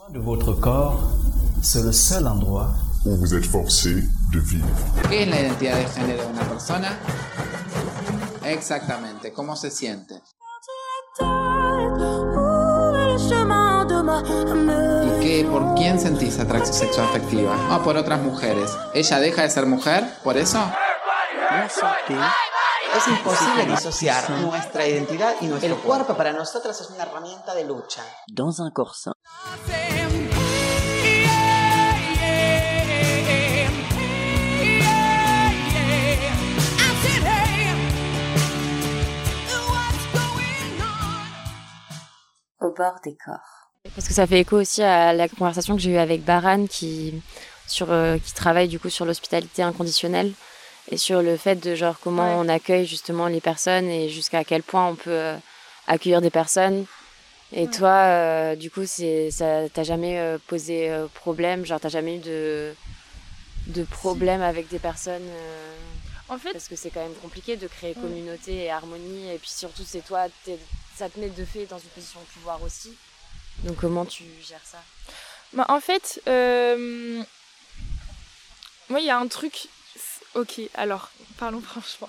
De votre corps, c'est le seul endroit où vous êtes forcé de vivre. ¿Qué es la identidad de género de una persona? Exactamente, ¿cómo se siente? ¿Y por quién sentís atracción sexual afectiva? Ah, por otras mujeres. ¿Ella deja de ser mujer por eso? Es imposible disociar nuestra identidad y nuestro cuerpo para nosotras es una herramienta de lucha. Dans un corps sain. Au bord des corps. Parce que ça fait écho aussi à la conversation que j'ai eue avec Baran qui travaille du coup sur l'hospitalité inconditionnelle et sur le fait de genre comment on accueille justement les personnes et jusqu'à quel point on peut accueillir des personnes. Et toi, du coup, ça t'as jamais posé problème, genre t'as jamais eu de problème avec des personnes en fait, parce que c'est quand même compliqué de créer communauté et harmonie, et puis surtout c'est toi, ça te met de fait dans une position de pouvoir aussi. Donc comment tu gères ça? Bah, en fait, moi il y a un truc. Ok, alors parlons franchement.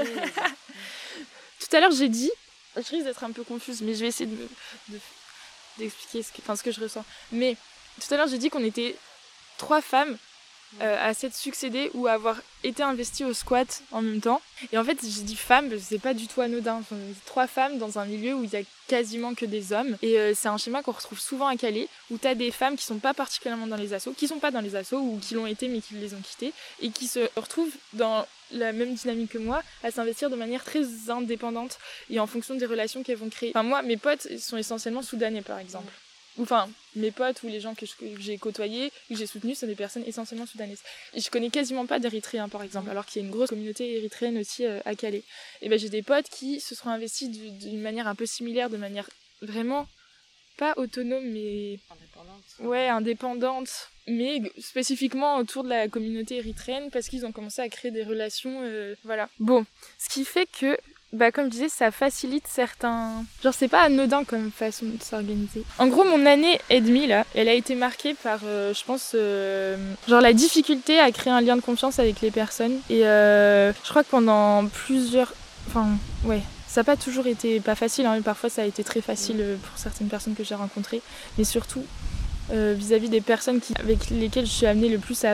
Tout à l'heure j'ai dit, je risque d'être un peu confuse, mais je vais essayer d'expliquer ce que je ressens. Mais tout à l'heure j'ai dit qu'on était 3 femmes à s'être succédé ou à avoir été investies au squat en même temps. Et en fait, j'ai dit femmes, c'est pas du tout anodin. Enfin, 3 femmes dans un milieu où il y a quasiment que des hommes. Et c'est un schéma qu'on retrouve souvent à Calais, où t'as des femmes qui sont pas particulièrement dans les assos, qui sont pas dans les assos ou qui l'ont été mais qui les ont quittés, et qui se retrouvent dans la même dynamique que moi, à s'investir de manière très indépendante et en fonction des relations qu'elles vont créer. Enfin, moi, mes potes sont essentiellement soudanais, par exemple. Enfin, mes potes ou les gens que j'ai côtoyés, que j'ai soutenus, sont des personnes essentiellement soudanaises. Et je connais quasiment pas d'Érythréens, par exemple, alors qu'il y a une grosse communauté érythréenne aussi à Calais. Et ben j'ai des potes qui se sont investis d'une manière un peu similaire, de manière vraiment pas autonome, mais indépendante. Ouais, indépendante, mais spécifiquement autour de la communauté érythréenne parce qu'ils ont commencé à créer des relations, voilà. Bon, ce qui fait que comme je disais, ça facilite certains... Genre, c'est pas anodin comme façon de s'organiser. En gros, mon année et demie, là, elle a été marquée par, je pense, genre la difficulté à créer un lien de confiance avec les personnes. Et je crois que pendant plusieurs... Enfin, ouais, ça n'a pas toujours été pas facile, hein, mais parfois ça a été très facile pour certaines personnes que j'ai rencontrées. Mais surtout, vis-à-vis des personnes avec lesquelles je suis amenée le plus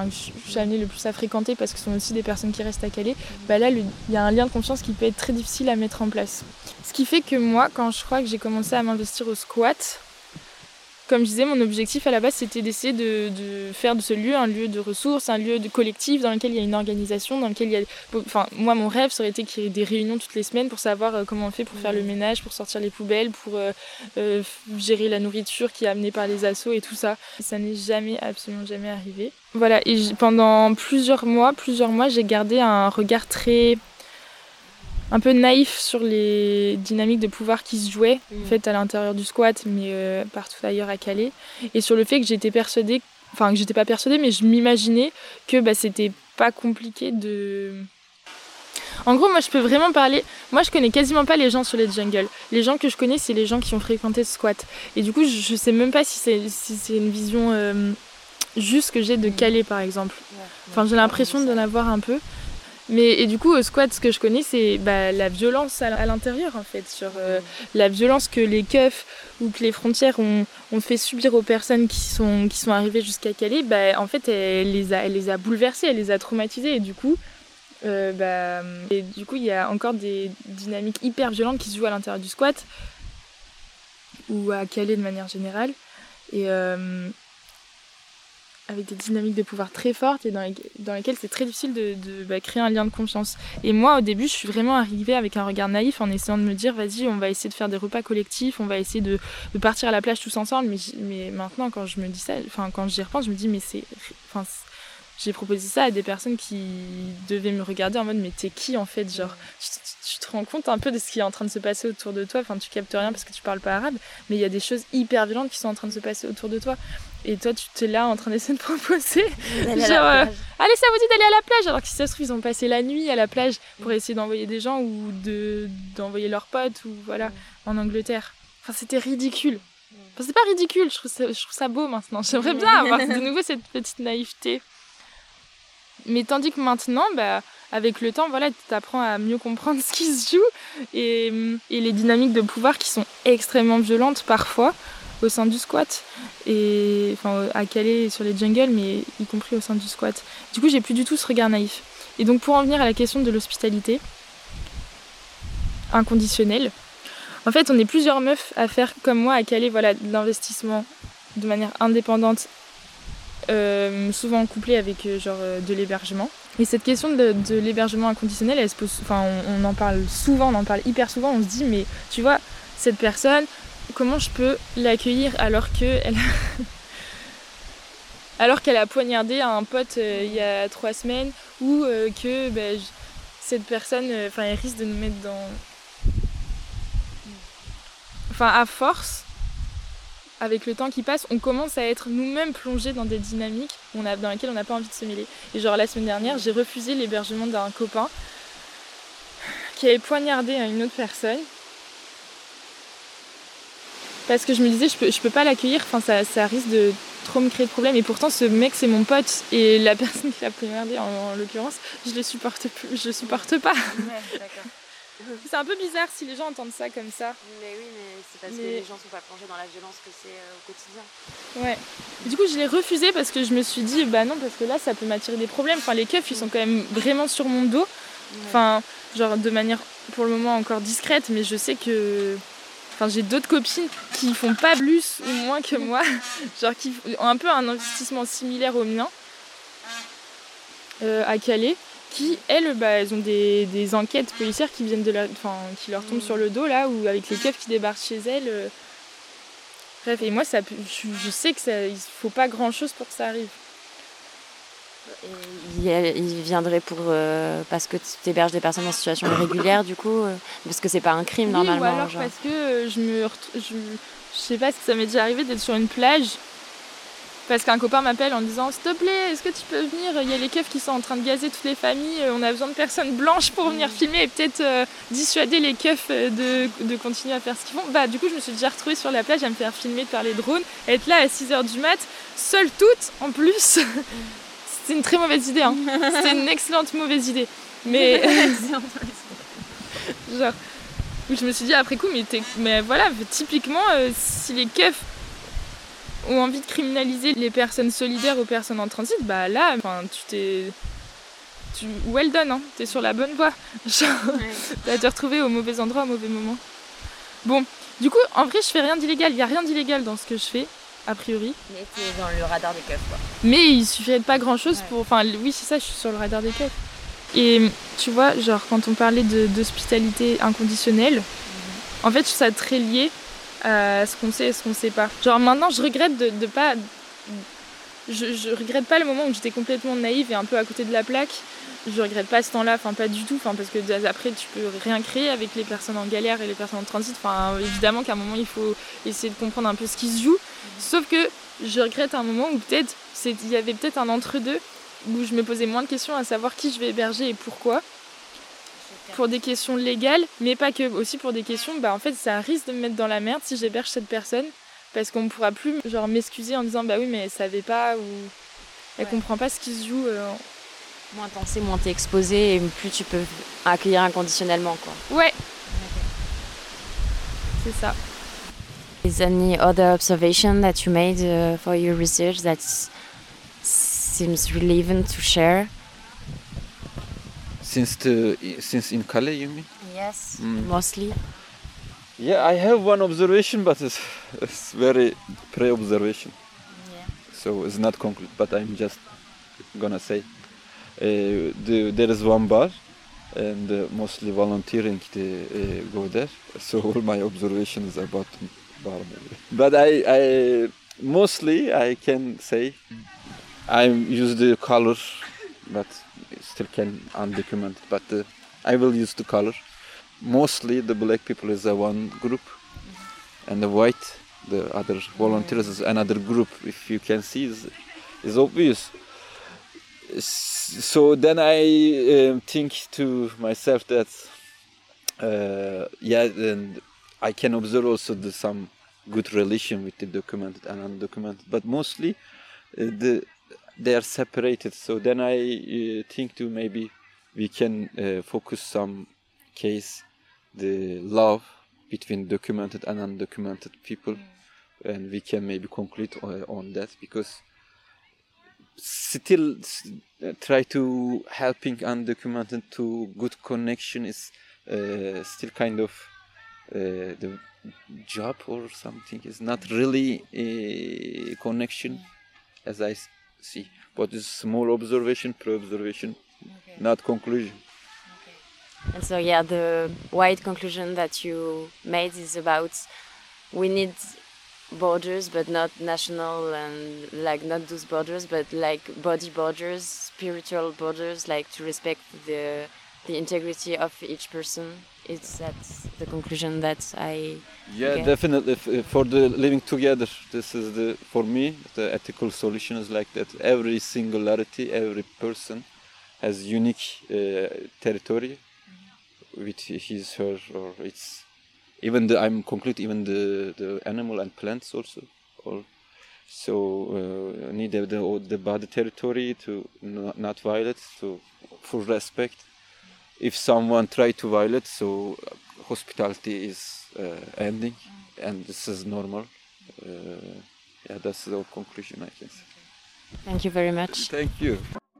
à fréquenter parce que ce sont aussi des personnes qui restent à Calais, là il y a un lien de confiance qui peut être très difficile à mettre en place. Ce qui fait que moi, quand je crois que j'ai commencé à m'investir au squat, comme je disais, mon objectif à la base c'était d'essayer de faire de ce lieu un lieu de ressources, un lieu de collectif dans lequel il y a une organisation, dans lequel il y a... Enfin, moi mon rêve ça aurait été qu'il y ait des réunions toutes les semaines pour savoir comment on fait pour faire le ménage, pour sortir les poubelles, pour gérer la nourriture qui est amenée par les assos et tout ça. Ça n'est absolument jamais arrivé. Voilà, et pendant plusieurs mois, j'ai gardé un regard un peu naïf sur les dynamiques de pouvoir qui se jouaient en fait à l'intérieur du squat mais partout ailleurs à Calais, et sur le fait que j'étais pas persuadée mais je m'imaginais que c'était pas compliqué de... En gros, moi je peux vraiment parler, moi je connais quasiment pas les gens sur les jungles. Les gens que je connais c'est les gens qui ont fréquenté ce squat, et du coup je sais même pas si c'est une vision juste que j'ai de Calais par exemple. Enfin, j'ai l'impression d'en avoir un peu. Et du coup, au squat, ce que je connais, c'est la violence à l'intérieur, en fait. Sur la violence que les keufs ou que les frontières ont fait subir aux personnes qui sont arrivées jusqu'à Calais. En fait, elle les a bouleversées, elle les a traumatisées. Et du coup, il y a encore des dynamiques hyper violentes qui se jouent à l'intérieur du squat ou à Calais de manière générale. Et... avec des dynamiques de pouvoir très fortes et dans lesquelles c'est très difficile de créer un lien de confiance. Et moi, au début, je suis vraiment arrivée avec un regard naïf en essayant de me dire, vas-y, on va essayer de faire des repas collectifs, on va essayer de partir à la plage tous ensemble. Mais maintenant, quand je me dis ça, quand j'y repense, je me dis, mais j'ai proposé ça à des personnes qui devaient me regarder en mode, mais t'es qui en fait, genre, tu te rends compte un peu de ce qui est en train de se passer autour de toi, tu captes rien parce que tu parles pas arabe, mais il y a des choses hyper violentes qui sont en train de se passer autour de toi. Et toi, tu t'es là en train d'essayer de proposer, allez, ça vous dit d'aller à la plage, alors que si ça se trouve, ils ont passé la nuit à la plage pour essayer d'envoyer des gens ou d'envoyer leurs potes ou voilà, en Angleterre. Enfin, c'était ridicule. Enfin, c'est pas ridicule, je trouve ça beau maintenant. J'aimerais bien avoir de nouveau cette petite naïveté. Mais tandis que maintenant, avec le temps, voilà, tu apprends à mieux comprendre ce qui se joue et les dynamiques de pouvoir qui sont extrêmement violentes parfois au sein du squat. Et enfin, à Calais sur les jungles, mais y compris au sein du squat. Du coup, j'ai plus du tout ce regard naïf. Et donc, pour en venir à la question de l'hospitalité inconditionnelle, en fait, on est plusieurs meufs à faire comme moi à Calais, voilà, de l'investissement de manière indépendante, souvent couplée avec de l'hébergement. Et cette question de l'hébergement inconditionnel, elle se pose, enfin, on en parle souvent, on en parle hyper souvent. On se dit, mais tu vois, cette personne, comment je peux l'accueillir alors qu'elle a poignardé un pote il y a 3 semaines, ou que cette personne, elle risque de nous mettre dans... Enfin, à force, avec le temps qui passe, on commence à être nous-mêmes plongés dans des dynamiques dans lesquelles on n'a pas envie de se mêler. Et genre la semaine dernière, j'ai refusé l'hébergement d'un copain qui avait poignardé une autre personne. Parce que je me disais, je peux pas l'accueillir, enfin, ça risque de trop me créer de problèmes. Et pourtant, ce mec, c'est mon pote. Et la personne qui l'a poignardé, en l'occurrence, je le supporte pas. Ouais, d'accord. C'est un peu bizarre si les gens entendent ça comme ça. Mais oui, mais c'est parce que les gens sont pas plongés dans la violence que c'est au quotidien. Ouais. Du coup, je l'ai refusé parce que je me suis dit, non, parce que là, ça peut m'attirer des problèmes. Enfin, les keufs, ils sont quand même vraiment sur mon dos. Enfin, genre de manière, pour le moment, encore discrète, mais je sais que... Enfin, j'ai d'autres copines qui font pas plus ou moins que moi, genre qui ont un peu un investissement similaire au mien, à Calais, qui, elles ont des enquêtes policières qui viennent qui leur tombent sur le dos, là, ou avec les keufs qui débarquent chez elles. Bref, et moi, je sais qu'il faut pas grand-chose pour que ça arrive. Et il viendrait parce que tu héberges des personnes en situation irrégulière, du coup, parce que c'est pas un crime normalement. Ou alors parce que je sais pas si ça m'est déjà arrivé d'être sur une plage parce qu'un copain m'appelle en disant s'il te plaît, est-ce que tu peux venir, il y a les keufs qui sont en train de gazer toutes les familles, on a besoin de personnes blanches pour venir filmer et peut-être dissuader les keufs de continuer à faire ce qu'ils font. Du coup, je me suis déjà retrouvée sur la plage à me faire filmer par les drones, être là à 6h du mat, seule toute en plus. C'est une très mauvaise idée, hein. C'est une excellente mauvaise idée. Mais genre, je me suis dit après coup, mais voilà, typiquement, si les keufs ont envie de criminaliser les personnes solidaires aux personnes en transit, là, well done, hein. T'es sur la bonne voie. Genre, t'as te retrouver au mauvais endroit, au mauvais moment. Bon, du coup, en vrai, je fais rien d'illégal. Il y a rien d'illégal dans ce que je fais. A priori. Mais t'es dans le radar des keufs, quoi. Mais il suffirait de pas grand chose pour... Enfin, oui, c'est ça, je suis sur le radar des keufs. Et tu vois, genre, quand on parlait d'hospitalité inconditionnelle, en fait, je trouve ça très lié à ce qu'on sait et ce qu'on sait pas. Genre, maintenant, je regrette de pas... Je regrette pas le moment où j'étais complètement naïve et un peu à côté de la plaque. Je regrette pas ce temps-là, enfin pas du tout, parce que après tu peux rien créer avec les personnes en galère et les personnes en transit. Enfin, évidemment qu'à un moment il faut essayer de comprendre un peu ce qui se joue. Sauf que je regrette un moment où peut-être il y avait peut-être un entre-deux où je me posais moins de questions à savoir qui je vais héberger et pourquoi. Pour des questions légales, mais pas que, aussi pour des questions, en fait ça risque de me mettre dans la merde si j'héberge cette personne, parce qu'on ne pourra plus genre m'excuser en disant oui mais elle savait pas ou elle comprend pas ce qui se joue. Moins t'en sais, moins t'es exposé et plus tu peux accueillir inconditionnellement, quoi. Ouais. C'est ça. Is there any other observation that you made for your research that seems relevant to share? Since in Calais, you mean? Yes, mostly. Yeah, I have one observation, but it's very pre-observation. Yeah. So it's not concrete, but I'm just gonna say. There is one bar, and mostly volunteering go there. So all my observations about bar, but I mostly I can say I use the color, but still can undocumented. But I will use the color. Mostly the black people is one group, and the white, the other volunteers is another group. If you can see, is obvious. So then I think to myself that and I can observe also some good relation with the documented and undocumented, but mostly they are separated. So then I think to maybe we can focus some case the love between documented and undocumented people, and we can maybe conclude on that, because still try to helping undocumented to good connection is still kind of the job or something. Is not really a connection as I see, but it's small observation, pre-observation, not conclusion. And so, yeah, the wide conclusion that you made is about we need borders, but not national, and like not those borders, but like body borders, spiritual borders, like to respect the integrity of each person. That's the conclusion that I get. Definitely. For the living together, this is for me, the ethical solution is like that. Every singularity, every person has unique territory with his, her, or its. Even I'm conclude even the animal and plants also. So need the body territory to not violate, to full respect. If someone try to violate, so hospitality is ending, and this is normal. That's the conclusion, I guess. Thank you very much. Thank you.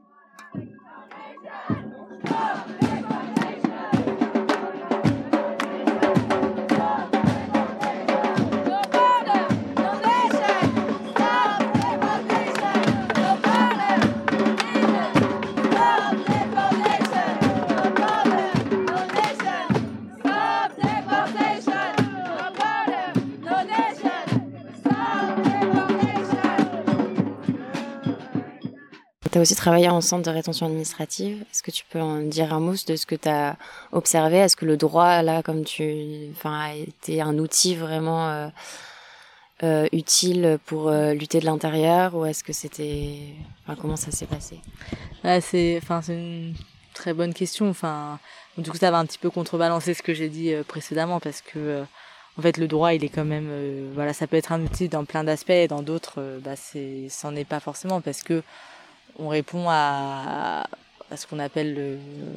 Tu as aussi travaillé en centre de rétention administrative. Est-ce que tu peux en dire un mot de ce que tu as observé? Est-ce que le droit, là, a été un outil vraiment utile pour lutter de l'intérieur, ou est-ce que c'était... comment ça s'est passé? C'est une très bonne question. Du coup, ça va un petit peu contrebalancer ce que j'ai dit précédemment, parce que en fait, le droit, il est quand même... ça peut être un outil dans plein d'aspects, et dans d'autres, c'en est pas forcément, parce que on répond à ce qu'on appelle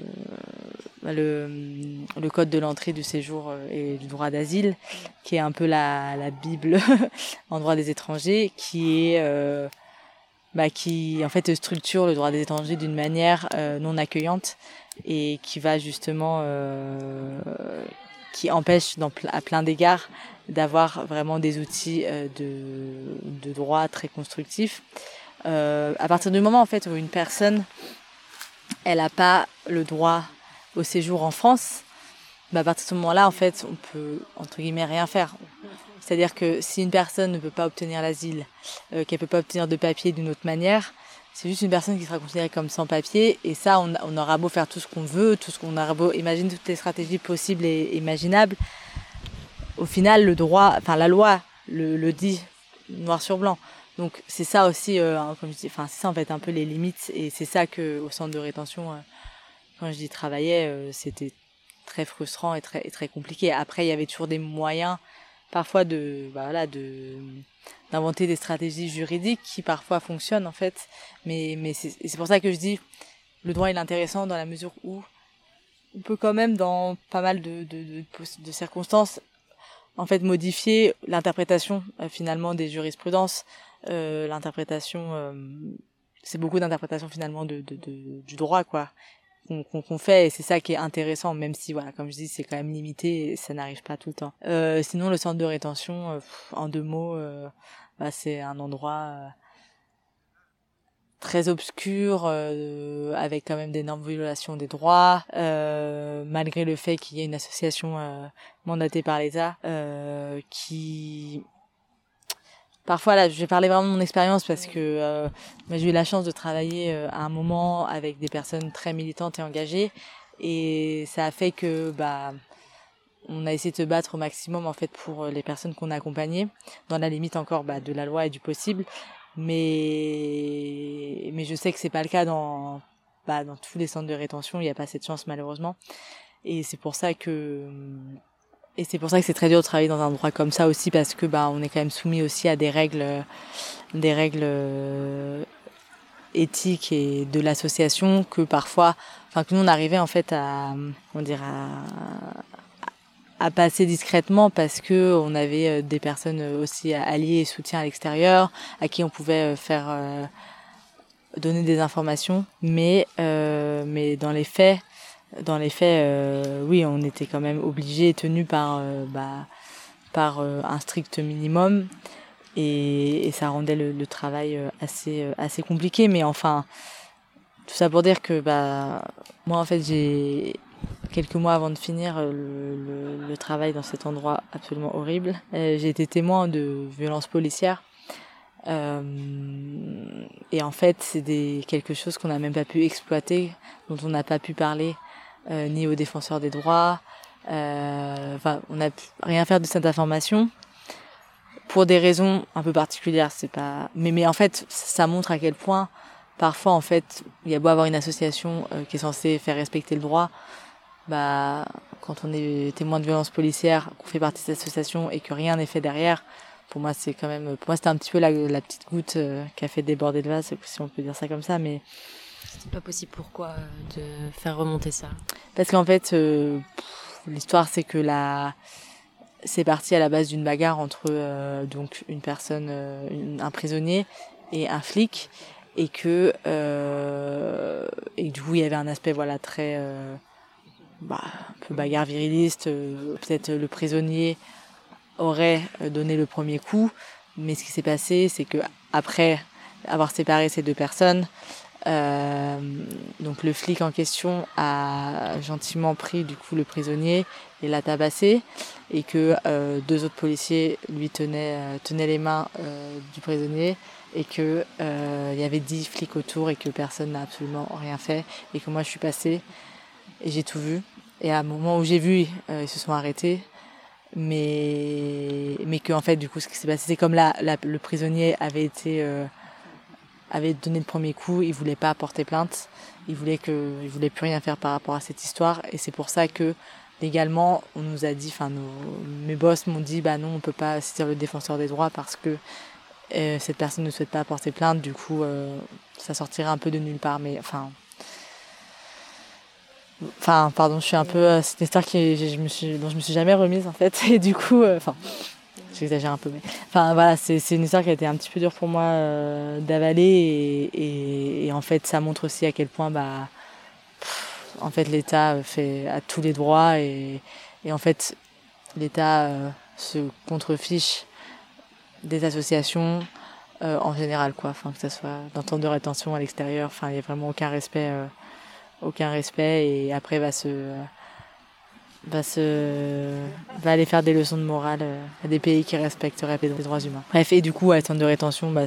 le code de l'entrée, du séjour et du droit d'asile, qui est un peu la Bible en droit des étrangers, qui en fait structure le droit des étrangers d'une manière non accueillante, et qui va justement qui empêche à plein d'égards d'avoir vraiment des outils de droit très constructifs. À partir du moment en fait où une personne elle n'a pas le droit au séjour en France, à partir de ce moment-là en fait on peut entre guillemets rien faire. C'est-à-dire que si une personne ne peut pas obtenir l'asile, qu'elle peut pas obtenir de papier d'une autre manière, c'est juste une personne qui sera considérée comme sans papier, et ça on aura beau faire tout ce qu'on veut, tout ce qu'on aura beau imaginer toutes les stratégies possibles et imaginables, au final le droit, la loi le dit noir sur blanc. Donc c'est ça aussi, comme je dis, c'est ça en fait un peu les limites, et c'est ça que au centre de rétention, quand je dis travaillais, c'était très frustrant et très compliqué. Après il y avait toujours des moyens, parfois d'inventer des stratégies juridiques qui parfois fonctionnent en fait, mais c'est pour ça que je dis le droit il est intéressant dans la mesure où on peut quand même dans pas mal de circonstances en fait modifier l'interprétation finalement des jurisprudences. L'interprétation, c'est beaucoup d'interprétation finalement du droit quoi qu'on fait, et c'est ça qui est intéressant, même si comme je dis c'est quand même limité et ça n'arrive pas tout le temps. Sinon le centre de rétention, en 2 mots, c'est un endroit très obscur, avec quand même d'énormes violations des droits, malgré le fait qu'il y ait une association mandatée par l'État qui... Parfois, là, je vais parler vraiment de mon expérience parce que j'ai eu la chance de travailler à un moment avec des personnes très militantes et engagées, et ça a fait que on a essayé de se battre au maximum en fait pour les personnes qu'on a accompagnées, dans la limite encore de la loi et du possible. Mais je sais que c'est pas le cas dans tous les centres de rétention, il n'y a pas cette chance malheureusement, et c'est pour ça que Et c'est pour ça que c'est très dur de travailler dans un endroit comme ça aussi, parce que on est quand même soumis aussi à des règles éthiques et de l'association que parfois, que nous on arrivait en fait à passer discrètement parce que on avait des personnes aussi alliées et soutien à l'extérieur, à qui on pouvait faire donner des informations, mais dans les faits, oui, on était quand même obligés et tenus par un strict minimum, et ça rendait le travail assez compliqué. Mais enfin, tout ça pour dire que moi en fait j'ai quelques mois avant de finir le travail dans cet endroit absolument horrible, j'ai été témoin de violences policières. Et en fait, c'est quelque chose qu'on n'a même pas pu exploiter, dont on n'a pas pu parler ni aux défenseurs des droits. On n'a pu rien faire de cette information pour des raisons un peu particulières. Mais en fait, ça montre à quel point parfois, en fait, il y a beau avoir une association qui est censée faire respecter le droit, quand on est témoin de violences policières, qu'on fait partie de cette association et que rien n'est fait derrière. Pour moi, c'était un petit peu la petite goutte qui a fait déborder le vase, si on peut dire ça comme ça. Mais c'est pas possible. Pourquoi de faire remonter ça? Parce qu'en fait, l'histoire, c'est que c'est parti à la base d'une bagarre entre donc une personne, un prisonnier et un flic, et que du coup, il y avait un aspect très un peu bagarre viriliste. Peut-être le prisonnier aurait donné le premier coup, mais ce qui s'est passé, c'est que après avoir séparé ces deux personnes, donc le flic en question a gentiment pris du coup le prisonnier et l'a tabassé, et que deux autres policiers lui tenaient les mains du prisonnier, et que il y avait 10 flics autour et que personne n'a absolument rien fait, et que moi je suis passée et j'ai tout vu, et à un moment où j'ai vu, ils se sont arrêtés. Mais que en fait, du coup, ce qui s'est passé, c'est comme le prisonnier avait donné le premier coup, il voulait pas porter plainte, il voulait plus rien faire par rapport à cette histoire, et c'est pour ça que légalement, on nous a dit, mes boss m'ont dit, non, on peut pas saisir le défenseur des droits parce que cette personne ne souhaite pas porter plainte, du coup, ça sortirait un peu de nulle part, mais pardon, je suis un peu... c'est une histoire dont je me suis jamais remise, en fait. Et du coup... j'exagère un peu, mais... voilà, c'est une histoire qui a été un petit peu dure pour moi d'avaler. Et en fait, ça montre aussi à quel point, en fait, l'État a tous les droits. Et en fait, l'État se contrefiche des associations en général, quoi. Que ça soit dans temps de rétention à l'extérieur. Il n'y a vraiment aucun respect... et après va aller faire des leçons de morale à des pays qui respecteraient les droits humains. Bref, et du coup, à centre de rétention, il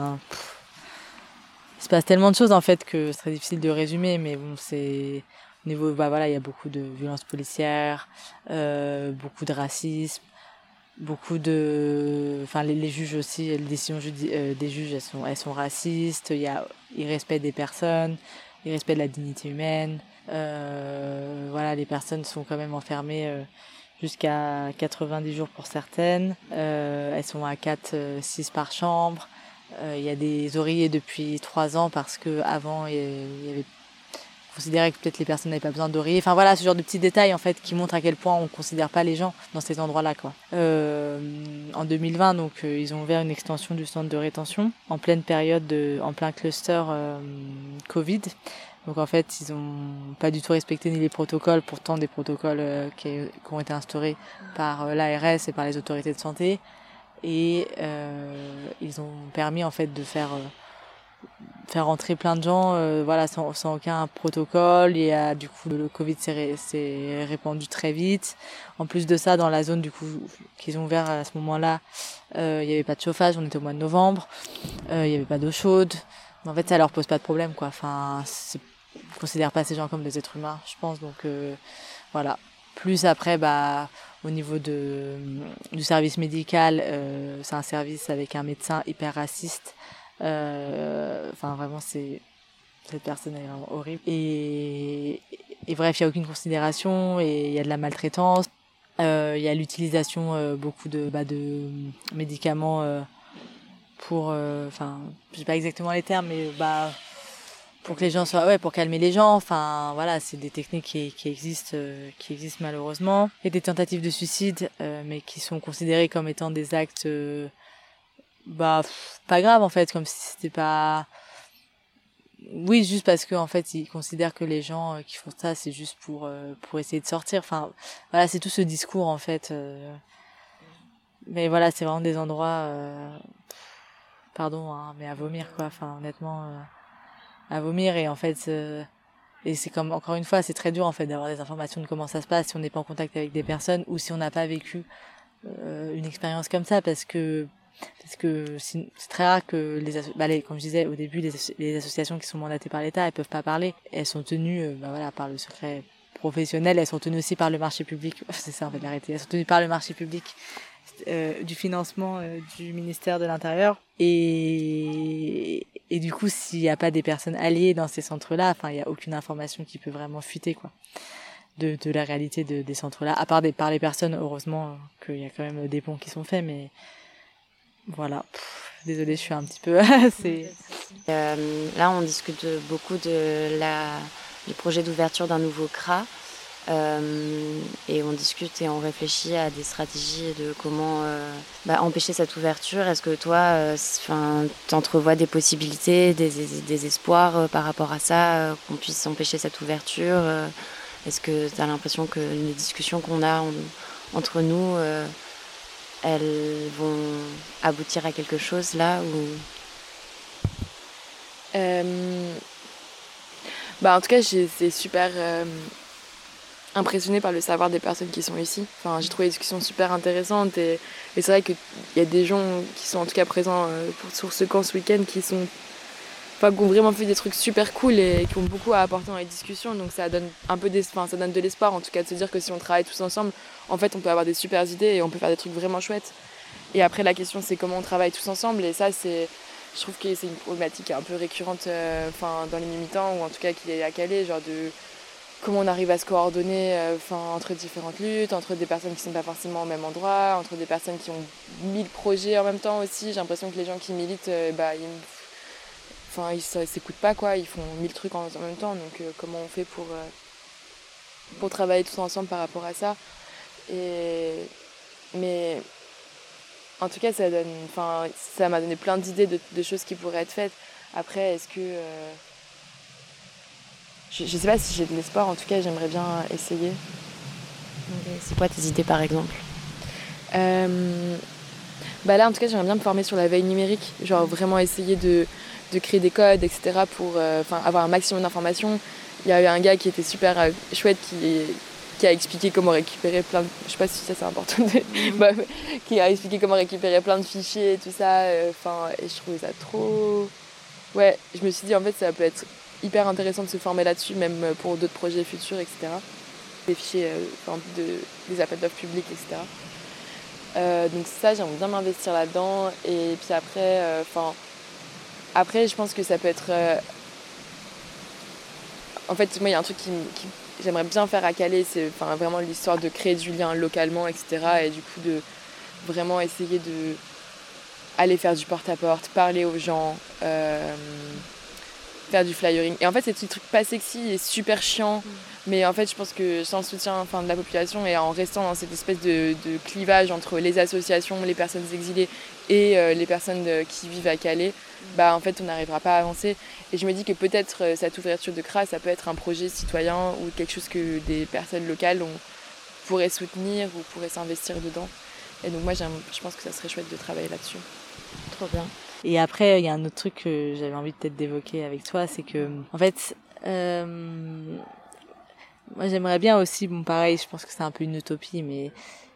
se passe tellement de choses en fait que c'est très difficile de résumer, mais bon, c'est au niveau, il y a beaucoup de violences policières, beaucoup de racisme, beaucoup de, les juges aussi, les décisions des juges, elles sont racistes. Il y a irrespect des personnes, irrespect de la dignité humaine. Les personnes sont quand même enfermées jusqu'à 90 jours pour certaines. Elles sont à 4-6 par chambre. Il y a des oreillers depuis 3 ans parce que avant il y avait considéré que peut-être les personnes n'avaient pas besoin d'oreillers. Ce genre de petits détails en fait qui montrent à quel point on considère pas les gens dans ces endroits-là, quoi. En 2020, donc ils ont ouvert une extension du centre de rétention en pleine période en plein cluster Covid. Donc en fait, ils ont pas du tout respecté ni les protocoles, pourtant des protocoles qui ont été instaurés par l'ARS et par les autorités de santé. Et ils ont permis en fait de faire entrer plein de gens sans aucun protocole. Et du coup le Covid s'est répandu très vite. En plus de ça, dans la zone du coup qu'ils ont ouvert à ce moment-là, il y avait pas de chauffage, on était au mois de novembre, il y avait pas d'eau chaude. Mais en fait, ça leur pose pas de problème, quoi. On considère pas ces gens comme des êtres humains, je pense. Donc voilà. Plus après, au niveau du service médical, c'est un service avec un médecin hyper raciste. Vraiment, cette personne est vraiment horrible. Et bref, il n'y a aucune considération et il y a de la maltraitance. Il y a l'utilisation beaucoup de médicaments pour, enfin, je sais pas exactement les termes, mais pour que les gens soient, pour calmer les gens. Enfin, voilà, c'est des techniques qui existent malheureusement. Il y a des tentatives de suicide, mais qui sont considérées comme étant des actes, pas graves en fait, comme si c'était pas. Oui, juste parce que en fait, ils considèrent que les gens qui font ça, c'est juste pour essayer de sortir. Enfin, voilà, c'est tout ce discours en fait. Mais voilà, c'est vraiment des endroits, pardon, hein, mais à vomir quoi. Enfin, honnêtement, à vomir. Et en fait, et c'est comme encore une fois, c'est très dur en fait d'avoir des informations de comment ça se passe si on n'est pas en contact avec des personnes ou si on n'a pas vécu une expérience comme ça, parce que c'est très rare que comme je disais au début, les associations qui sont mandatées par l'État, elles peuvent pas parler. Elles sont tenues, par le secret professionnel. Elles sont tenues aussi par le marché public. C'est ça en fait la réalité. Elles sont tenues par le marché public du financement du ministère de l'Intérieur. Et du coup, s'il n'y a pas des personnes alliées dans ces centres-là, enfin, il y a aucune information qui peut vraiment fuiter quoi de la réalité des centres-là. À part par les personnes, heureusement qu'il y a quand même des ponts qui sont faits, mais voilà, désolée, je suis un petit peu... Là, on discute beaucoup du projet d'ouverture d'un nouveau CRA. Et on discute et on réfléchit à des stratégies de comment empêcher cette ouverture. Est-ce que toi, t'entrevois des possibilités, des espoirs par rapport à ça, qu'on puisse empêcher cette ouverture Est-ce que tu as l'impression que les discussions qu'on a entre nous... elles vont aboutir à quelque chose là En tout cas, c'est super impressionnée par le savoir des personnes qui sont ici. Enfin, j'ai trouvé les discussions super intéressantes et c'est vrai qu'il y a des gens qui sont en tout cas présents sur ce camp ce week-end qui ont vraiment fait des trucs super cool et qui ont beaucoup à apporter dans les discussions. Donc ça donne ça donne de l'espoir en tout cas de se dire que si on travaille tous ensemble, en fait on peut avoir des super idées et on peut faire des trucs vraiment chouettes. Et après la question c'est comment on travaille tous ensemble, et ça je trouve que c'est une problématique un peu récurrente dans les militants, ou en tout cas qui est à Calais, genre de comment on arrive à se coordonner entre différentes luttes, entre des personnes qui sont pas forcément au même endroit, entre des personnes qui ont 1000 projets en même temps aussi. J'ai l'impression que les gens qui militent ils s'écoutent pas quoi, ils font 1000 trucs en même temps, donc comment on fait pour travailler tous ensemble par rapport à ça. Mais en tout cas ça m'a donné plein d'idées de choses qui pourraient être faites. Après, est-ce que je sais pas si j'ai de l'espoir, en tout cas j'aimerais bien essayer. Okay. C'est quoi tes idées par exemple? Là en tout cas j'aimerais bien me former sur la veille numérique, genre vraiment essayer de créer des codes, etc. pour avoir un maximum d'informations. Il y a eu un gars qui était super chouette qui a expliqué comment récupérer plein de... Je sais pas si ça c'est important qui a expliqué comment récupérer plein de fichiers et tout ça. Et je trouvais ça trop... Ouais, je me suis dit en fait ça peut être hyper intéressant de se former là-dessus, même pour d'autres projets futurs, etc. Des fichiers, des appels d'offres publics, etc. Donc ça, j'aimerais bien m'investir là-dedans. Et puis après, je pense que ça peut être... En fait, moi, il y a un truc qui j'aimerais bien faire à Calais, c'est vraiment l'histoire de créer du lien localement, etc. Et du coup, de vraiment essayer de aller faire du porte-à-porte, parler aux gens, faire du flyering. Et en fait, c'est des trucs pas sexy et super chiant. Mais en fait, je pense que sans le soutien de la population et en restant dans cette espèce de clivage entre les associations, les personnes exilées et les personnes qui vivent à Calais, en fait, on n'arrivera pas à avancer. Et je me dis que peut-être cette ouverture de CRA, ça peut être un projet citoyen ou quelque chose que des personnes locales pourraient soutenir ou pourraient s'investir dedans. Et donc moi, je pense que ça serait chouette de travailler là-dessus. Trop bien. Et après, il y a un autre truc que j'avais envie peut-être d'évoquer avec toi, c'est que, en fait, moi j'aimerais bien aussi, pareil, je pense que c'est un peu une utopie, mais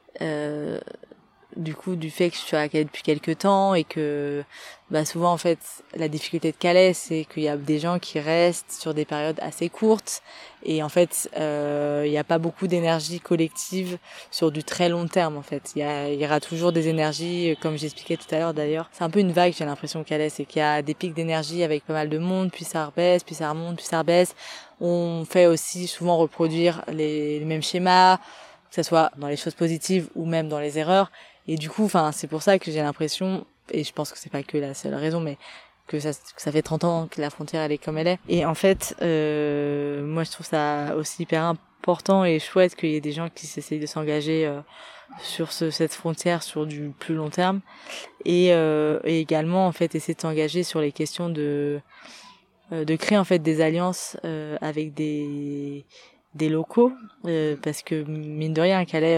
du coup, du fait que je suis à Calais depuis quelques temps et que souvent en fait la difficulté de Calais, c'est qu'il y a des gens qui restent sur des périodes assez courtes et en fait il y a pas beaucoup d'énergie collective sur du très long terme. En fait il y aura toujours des énergies, comme j'expliquais tout à l'heure d'ailleurs, c'est un peu une vague, j'ai l'impression, Calais, c'est qu'il y a des pics d'énergie avec pas mal de monde, puis ça rebaisse, puis ça remonte, puis ça rebaisse. On fait aussi souvent reproduire les mêmes schémas. que ce soit dans les choses positives ou même dans les erreurs. Et du coup, c'est pour ça que j'ai l'impression, et je pense que c'est pas que la seule raison, mais que ça fait 30 ans que la frontière elle est comme elle est. Et en fait, moi je trouve ça aussi hyper important et chouette qu'il y ait des gens qui essayent de s'engager sur cette frontière sur du plus long terme et également en fait essayer de s'engager sur les questions de créer en fait des alliances avec des locaux parce que mine de rien à Calais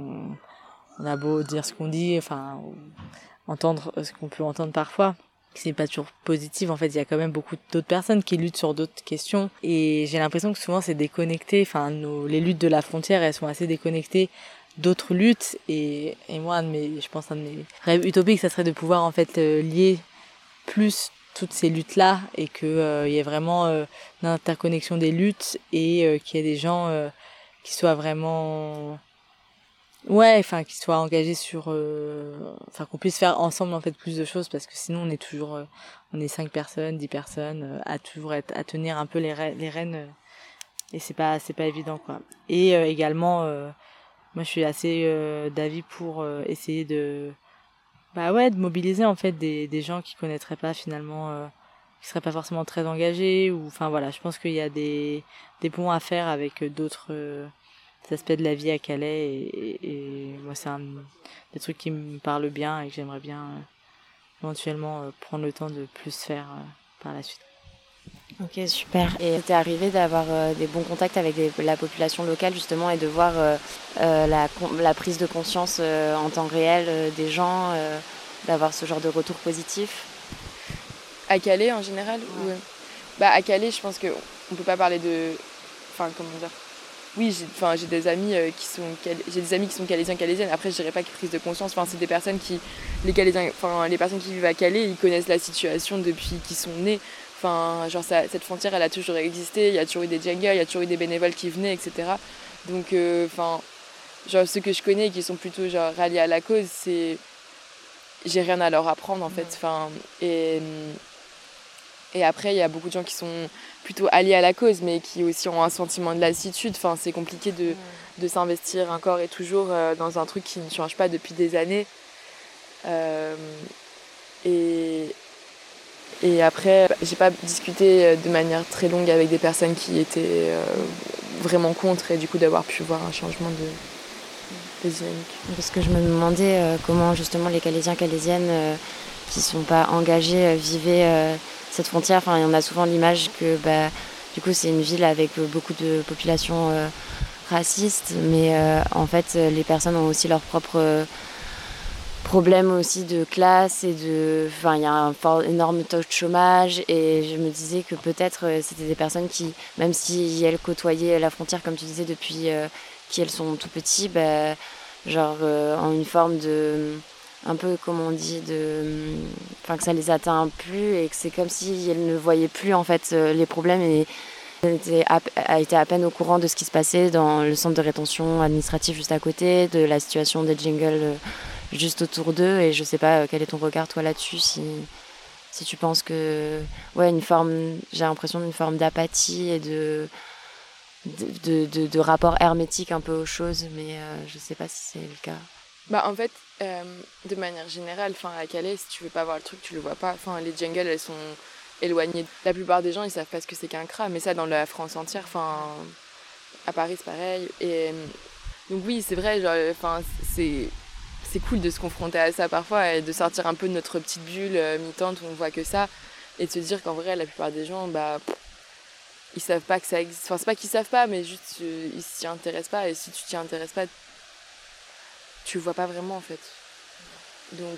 on a beau dire ce qu'on dit, entendre ce qu'on peut entendre parfois, c'est pas toujours positif. En fait, il y a quand même beaucoup d'autres personnes qui luttent sur d'autres questions et j'ai l'impression que souvent c'est déconnecté. Les luttes de la frontière, elles sont assez déconnectées d'autres luttes et moi, je pense un de mes rêves utopiques, ça serait de pouvoir en fait lier plus toutes ces luttes-là et que y ait vraiment une interconnexion des luttes et qu'il y ait des gens qui soient vraiment qui soient engagés sur qu'on puisse faire ensemble en fait plus de choses parce que sinon on est toujours on est 5 personnes, 10 personnes à toujours à tenir un peu les rênes et c'est pas évident quoi. Et également moi je suis assez d'avis pour essayer de mobiliser en fait des gens qui connaîtraient pas finalement qui seraient pas forcément très engagés ou je pense qu'il y a des ponts à faire avec d'autres aspects de la vie à Calais et moi c'est un des trucs qui me parle bien et que j'aimerais bien éventuellement prendre le temps de plus faire par la suite. Ok, super. Et t'es arrivé d'avoir des bons contacts avec la population locale justement et de voir la prise de conscience en temps réel des gens, d'avoir ce genre de retour positif? À Calais en général ou... à Calais, je pense qu'on peut pas parler de... comment dire... Oui, j'ai des amis qui sont calaisiens, calaisiennes. Après, je dirais pas qu'ils prise de conscience. C'est des personnes qui... Les personnes qui vivent à Calais, ils connaissent la situation depuis qu'ils sont nés. Cette frontière, elle a toujours existé. Il y a toujours eu des jungles, il y a toujours eu des bénévoles qui venaient, etc. Donc, ceux que je connais et qui sont plutôt ralliés à la cause, j'ai rien à leur apprendre, en fait. Et après, il y a beaucoup de gens qui sont plutôt alliés à la cause, mais qui aussi ont un sentiment de lassitude. C'est compliqué de s'investir encore et toujours dans un truc qui ne change pas depuis des années. Et après, j'ai pas discuté de manière très longue avec des personnes qui étaient vraiment contre et du coup d'avoir pu voir un changement de dynamique. Parce que je me demandais comment justement les Calaisiens, Calaisiennes qui sont pas engagés vivaient cette frontière. Il y en a souvent l'image que du coup c'est une ville avec beaucoup de population raciste, mais en fait les personnes ont aussi leurs propres problèmes aussi de classe et il y a un énorme taux de chômage et je me disais que peut-être c'était des personnes qui, même si elles côtoyaient la frontière comme tu disais depuis qu'elles sont tout petits, ont une forme de, un peu comme on dit, que ça les atteint plus et que c'est comme si elles ne voyaient plus en fait les problèmes et a été à peine au courant de ce qui se passait dans le centre de rétention administratif juste à côté, de la situation des jungles juste autour d'eux. Et je sais pas quel est ton regard toi là-dessus, si tu penses que j'ai l'impression d'une forme d'apathie et de rapport hermétique un peu aux choses, mais je sais pas si c'est le cas. En fait, de manière générale, à Calais, si tu veux pas voir le truc, tu le vois pas. Les jungles, elles sont éloignées. La plupart des gens, ils savent pas ce que c'est qu'un CRA, mais ça, dans la France entière, à Paris, c'est pareil. Et donc oui, c'est vrai, c'est cool de se confronter à ça parfois et de sortir un peu de notre petite bulle militante où on voit que ça et de se dire qu'en vrai, la plupart des gens, ils savent pas que ça existe. C'est pas qu'ils savent pas, mais juste ils s'y intéressent pas et si tu t'y intéresses pas, tu le vois pas vraiment en fait. Donc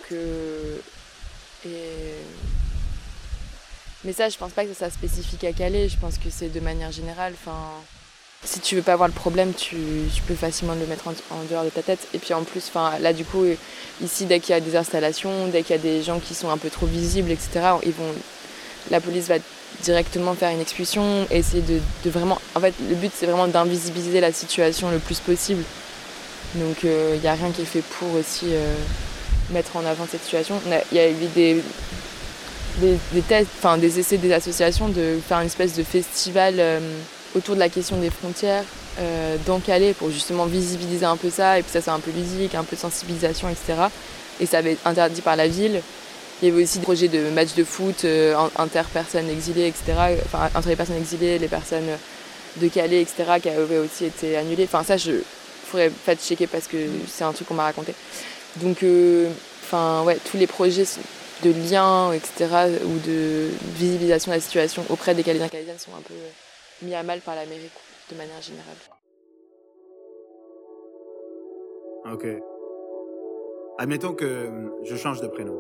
mais ça, je pense pas que ça soit spécifique à Calais, je pense que c'est de manière générale. Si tu veux pas voir le problème, tu peux facilement le mettre en dehors de ta tête. Et puis en plus, là du coup, ici, dès qu'il y a des installations, dès qu'il y a des gens qui sont un peu trop visibles, etc., la police va directement faire une expulsion, et essayer de vraiment... En fait, le but, c'est vraiment d'invisibiliser la situation le plus possible. Donc, il n'y a rien qui est fait pour aussi mettre en avant cette situation. Il y a eu des tests, des essais des associations de faire une espèce de festival autour de la question des frontières dans Calais pour justement visibiliser un peu ça, et puis ça c'est un peu ludique, un peu de sensibilisation, etc. Et ça avait été interdit par la ville. Il y avait aussi des projets de matchs de foot inter-personnes exilées, etc. Enfin, entre les personnes exilées, les personnes de Calais, etc. qui avaient aussi été annulées. Enfin, ça, il faudrait fact-checker parce que c'est un truc qu'on m'a raconté. Donc, ouais, tous les projets de lien, etc., ou de visibilisation de la situation auprès des Calaisiens calaisiennes sont un peu mis à mal par la mairie de manière générale. Ok. Admettons que je change de prénom.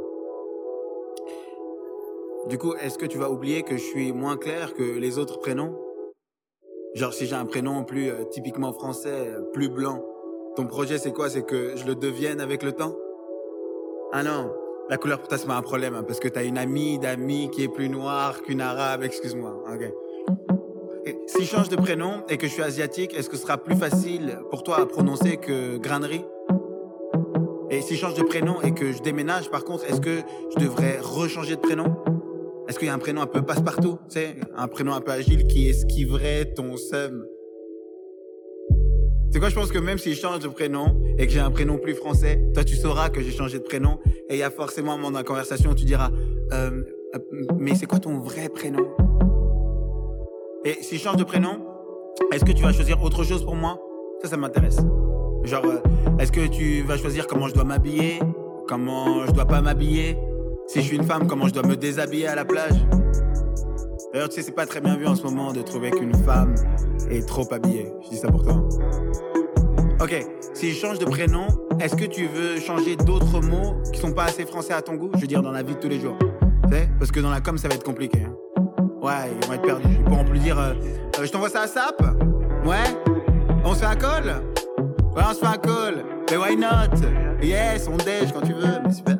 Du coup, est-ce que tu vas oublier que je suis moins clair que les autres prénoms? Genre, si j'ai un prénom plus typiquement français, plus blanc, ton projet c'est quoi? C'est que je le devienne avec le temps? Ah non, la couleur pour toi c'est pas un problème, hein, parce que t'as une amie d'amis qui est plus noire qu'une arabe, excuse-moi. Ok. Et si je change de prénom et que je suis asiatique, est-ce que ce sera plus facile pour toi à prononcer que grainerie? Et si je change de prénom et que je déménage, par contre, est-ce que je devrais rechanger de prénom? Est-ce qu'il y a un prénom un peu passe-partout? Tu sais, un prénom un peu agile qui esquiverait ton seum? C'est quoi, je pense que même si je change de prénom et que j'ai un prénom plus français, toi tu sauras que j'ai changé de prénom et il y a forcément un moment dans la conversation où tu diras mais c'est quoi ton vrai prénom? Et si je change de prénom, est-ce que tu vas choisir autre chose pour moi? Ça m'intéresse. Genre, est-ce que tu vas choisir comment je dois m'habiller? Comment je dois pas m'habiller? Si je suis une femme, comment je dois me déshabiller à la plage? D'ailleurs, tu sais, c'est pas très bien vu en ce moment de trouver qu'une femme est trop habillée. Je dis ça pour toi. Ok, si je change de prénom, est-ce que tu veux changer d'autres mots qui sont pas assez français à ton goût? Je veux dire, dans la vie de tous les jours. Tu sais, parce que dans la com, ça va être compliqué. Hein. Ouais, ils vont être perdus. Ils pourront plus dire je t'envoie ça à SAP? Ouais? On se fait un call? Ouais, on se fait un call. Mais why not? Yes, on déj quand tu veux. Mais super.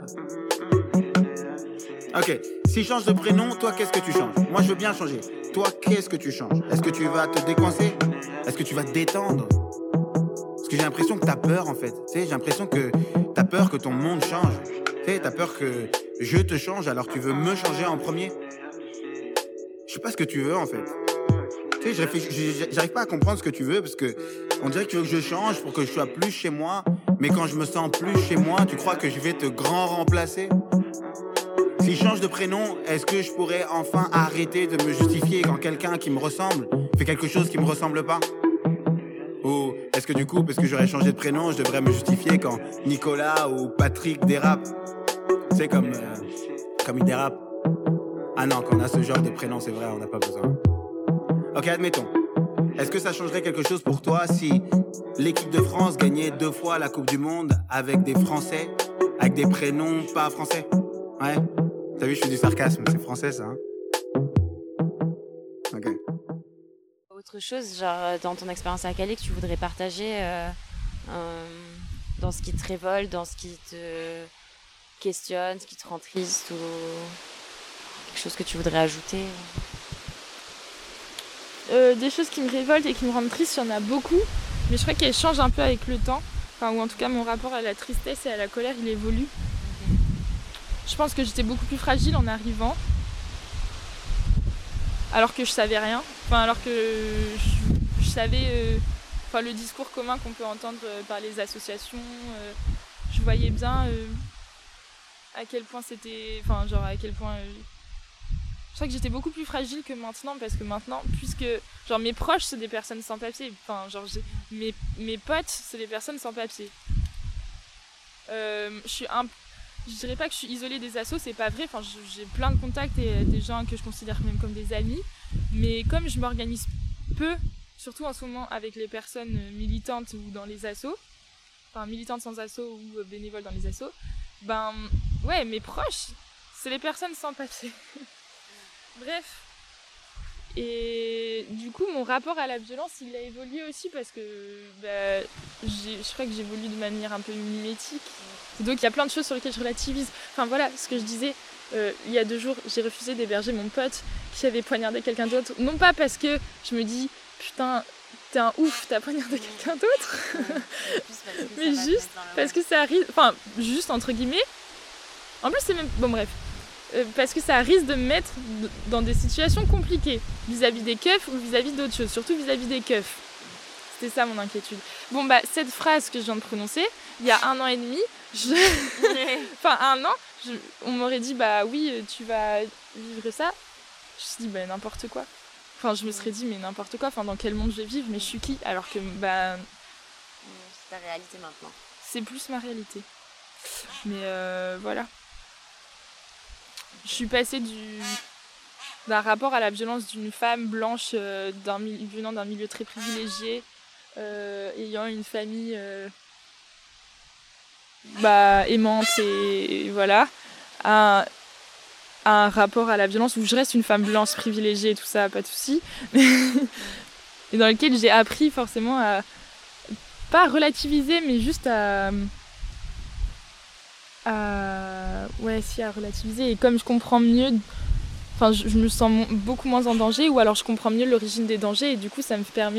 Ok, si je change de prénom, toi, qu'est-ce que tu changes? Moi, je veux bien changer. Toi, qu'est-ce que tu changes? Est-ce que tu vas te décoincer? Est-ce que tu vas te détendre? Parce que j'ai l'impression que t'as peur, en fait. Tu sais, j'ai l'impression que t'as peur que ton monde change. Tu sais, t'as peur que je te change alors tu veux me changer en premier. Je sais pas ce que tu veux, en fait. Tu sais, j'arrive pas à comprendre ce que tu veux parce que on dirait que tu veux que je change pour que je sois plus chez moi. Mais quand je me sens plus chez moi, tu crois que je vais te grand remplacer? Si je change de prénom, est-ce que je pourrais enfin arrêter de me justifier quand quelqu'un qui me ressemble fait quelque chose qui me ressemble pas? Ou est-ce que du coup, parce que j'aurais changé de prénom, je devrais me justifier quand Nicolas ou Patrick dérapent? Tu sais, comme ils dérapent. Ah non, quand on a ce genre de prénom, c'est vrai, on n'a pas besoin. Ok, admettons. Est-ce que ça changerait quelque chose pour toi si l'équipe de France gagnait 2 fois la Coupe du Monde avec des Français, avec des prénoms pas français? Ouais. T'as vu, je fais du sarcasme, c'est français ça, hein? Ok. Autre chose, genre dans ton expérience à Calais, que tu voudrais partager dans ce qui te révolte, dans ce qui te questionne, ce qui te rend triste, ou quelque chose que tu voudrais ajouter? Des choses qui me révoltent et qui me rendent triste, il y en a beaucoup, mais je crois qu'elles changent un peu avec le temps. Enfin, ou en tout cas, mon rapport à la tristesse et à la colère, il évolue. Je pense que j'étais beaucoup plus fragile en arrivant, alors que je savais rien. Enfin, alors que je savais le discours commun qu'on peut entendre par les associations. Je voyais bien à quel point c'était... Enfin, genre à quel point... Je crois que j'étais beaucoup plus fragile que maintenant, parce que maintenant, puisque genre mes proches, c'est des personnes sans papier. Enfin, genre mes potes, c'est des personnes sans papier. Je dirais pas que je suis isolée des assos, c'est pas vrai. Enfin, j'ai plein de contacts et des gens que je considère même comme des amis. Mais comme je m'organise peu, surtout en ce moment avec les personnes militantes ou dans les assos, enfin militantes sans assos ou bénévoles dans les assos, ben ouais, mes proches, c'est les personnes sans papier. Bref. Et du coup, mon rapport à la violence, il a évolué aussi parce que je crois que j'évolue de manière un peu mimétique. Donc il y a plein de choses sur lesquelles je relativise. Enfin voilà, ce que je disais, il y a 2 jours, j'ai refusé d'héberger mon pote qui avait poignardé quelqu'un d'autre. Non pas parce que je me dis, putain, t'es un ouf, t'as poignardé quelqu'un d'autre. Mais juste parce que ça arrive, enfin juste entre guillemets. En plus c'est même, bon bref. Parce que ça risque de me mettre dans des situations compliquées vis-à-vis des keufs ou vis-à-vis d'autres choses, surtout vis-à-vis des keufs. C'était ça mon inquiétude. Bon, bah, cette phrase que je viens de prononcer, il y a 1 an et demi, enfin 1 an, on m'aurait dit, bah oui, tu vas vivre ça. Je me suis dit, bah n'importe quoi. Enfin, je me serais dit, mais n'importe quoi, enfin, dans quel monde je vais vivre, mais je suis qui? Alors que, bah... C'est ta réalité maintenant. C'est plus ma réalité. Mais voilà. Je suis passée d'un rapport à la violence d'une femme blanche venant d'un milieu très privilégié, ayant une famille aimante et voilà, à un rapport à la violence où je reste une femme blanche privilégiée et tout ça, pas de souci, et dans lequel j'ai appris forcément à pas relativiser, mais juste à relativiser. Et comme je comprends mieux, enfin je me sens beaucoup moins en danger, ou alors je comprends mieux l'origine des dangers, et du coup ça me permet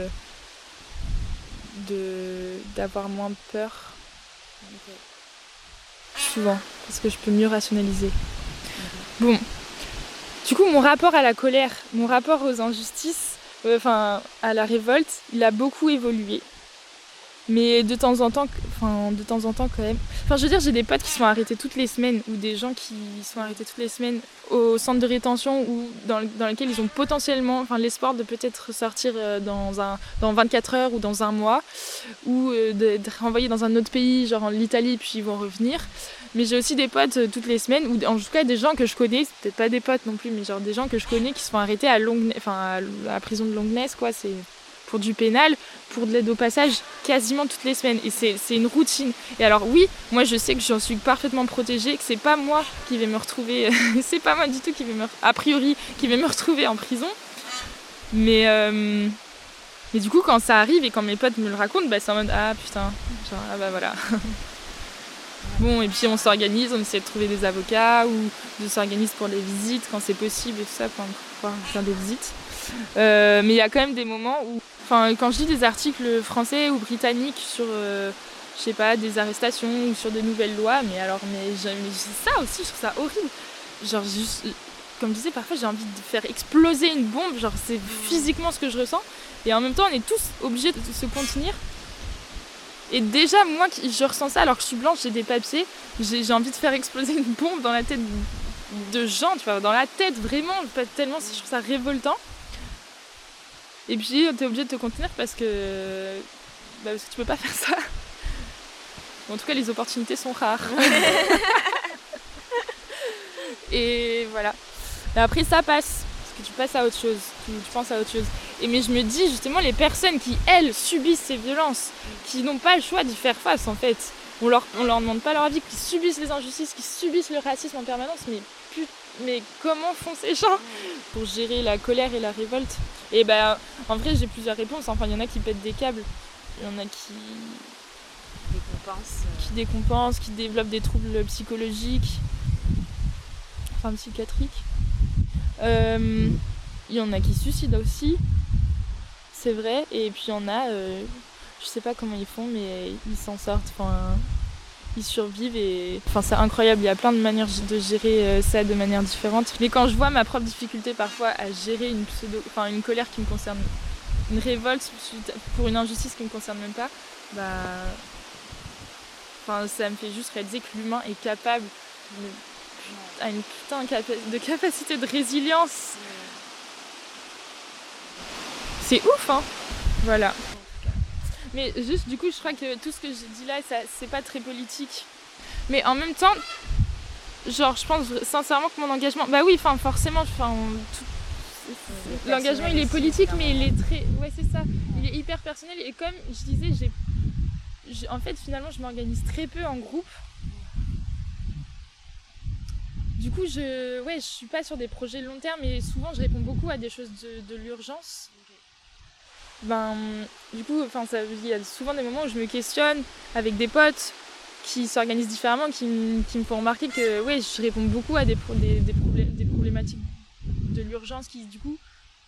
d'avoir moins peur. Okay. Souvent, parce que je peux mieux rationaliser. Bon, du coup mon rapport à la colère, mon rapport aux injustices, à la révolte, il a beaucoup évolué. Mais de temps en temps quand même. Enfin, je veux dire, j'ai des potes qui sont arrêtés toutes les semaines, ou des gens qui sont arrêtés toutes les semaines au centre de rétention, ou dans lequel ils ont potentiellement l'espoir de peut-être sortir dans 24 heures ou dans 1 mois, ou d'être renvoyés dans un autre pays, genre l'Italie, puis ils vont revenir. Mais j'ai aussi des potes toutes les semaines, ou en tout cas des gens que je connais, c'est peut-être pas des potes non plus, mais genre des gens que je connais qui se font arrêter à la prison de Longnes, quoi, c'est pour du pénal, pour de l'aide au passage, quasiment toutes les semaines. Et c'est une routine. Et alors oui, moi je sais que j'en suis parfaitement protégée, que c'est pas moi qui vais me retrouver, c'est pas moi du tout qui vais me retrouver en prison. Mais du coup, quand ça arrive et quand mes potes me le racontent, bah, c'est en mode ah putain, genre, ah bah voilà. Bon, et puis on s'organise, on essaie de trouver des avocats ou de s'organiser pour les visites quand c'est possible et tout ça, pour pouvoir faire des visites. Mais il y a quand même des moments où, quand je lis des articles français ou britanniques sur, je sais pas, des arrestations ou sur des nouvelles lois, mais ça aussi, je trouve ça horrible. Genre, juste, comme je disais, parfois j'ai envie de faire exploser une bombe, genre c'est physiquement ce que je ressens, et en même temps on est tous obligés de se contenir. Et déjà, moi, je ressens ça alors que je suis blanche, j'ai des papiers, j'ai envie de faire exploser une bombe dans la tête de gens, tu vois, dans la tête, vraiment, pas tellement, je trouve ça révoltant. Et puis, t'es obligé de te contenir parce que tu peux pas faire ça. En tout cas, les opportunités sont rares. Et voilà. Et après, ça passe. Parce que tu passes à autre chose. Tu penses à autre chose. Mais je me dis, justement, les personnes qui, elles, subissent ces violences, qui n'ont pas le choix d'y faire face, en fait. On leur demande pas leur avis, qui subissent les injustices, qui subissent le racisme en permanence. Mais comment font ces gens pour gérer la colère et la révolte? Et en vrai, j'ai plusieurs réponses. Enfin, il y en a qui pètent des câbles. Il y en a qui décompensent, qui développent des troubles psychologiques, psychiatriques. Il y en a qui se suicident aussi, c'est vrai. Et puis il y en a, je sais pas comment ils font, mais ils s'en sortent. Ils survivent et c'est incroyable. Il y a plein de manières de gérer ça de manière différente. Mais quand je vois ma propre difficulté parfois à gérer une colère qui me concerne, une révolte pour une injustice qui me concerne même pas, ça me fait juste réaliser que l'humain est capable a une putain de capacité de résilience. C'est ouf, hein. Voilà. Mais juste, du coup, je crois que tout ce que j'ai dit là, c'est pas très politique. Mais en même temps, genre, je pense sincèrement que mon engagement... Bah oui, forcément, l'engagement, il est politique, mais il est très... Ouais, c'est ça. Il est hyper personnel. Et comme je disais, en fait, finalement, je m'organise très peu en groupe. Du coup, je suis pas sur des projets long terme, mais souvent, je réponds beaucoup à des choses de l'urgence. Du coup, il y a souvent des moments où je me questionne avec des potes qui s'organisent différemment, qui me font remarquer que je réponds beaucoup à des problématiques de l'urgence qui, du coup,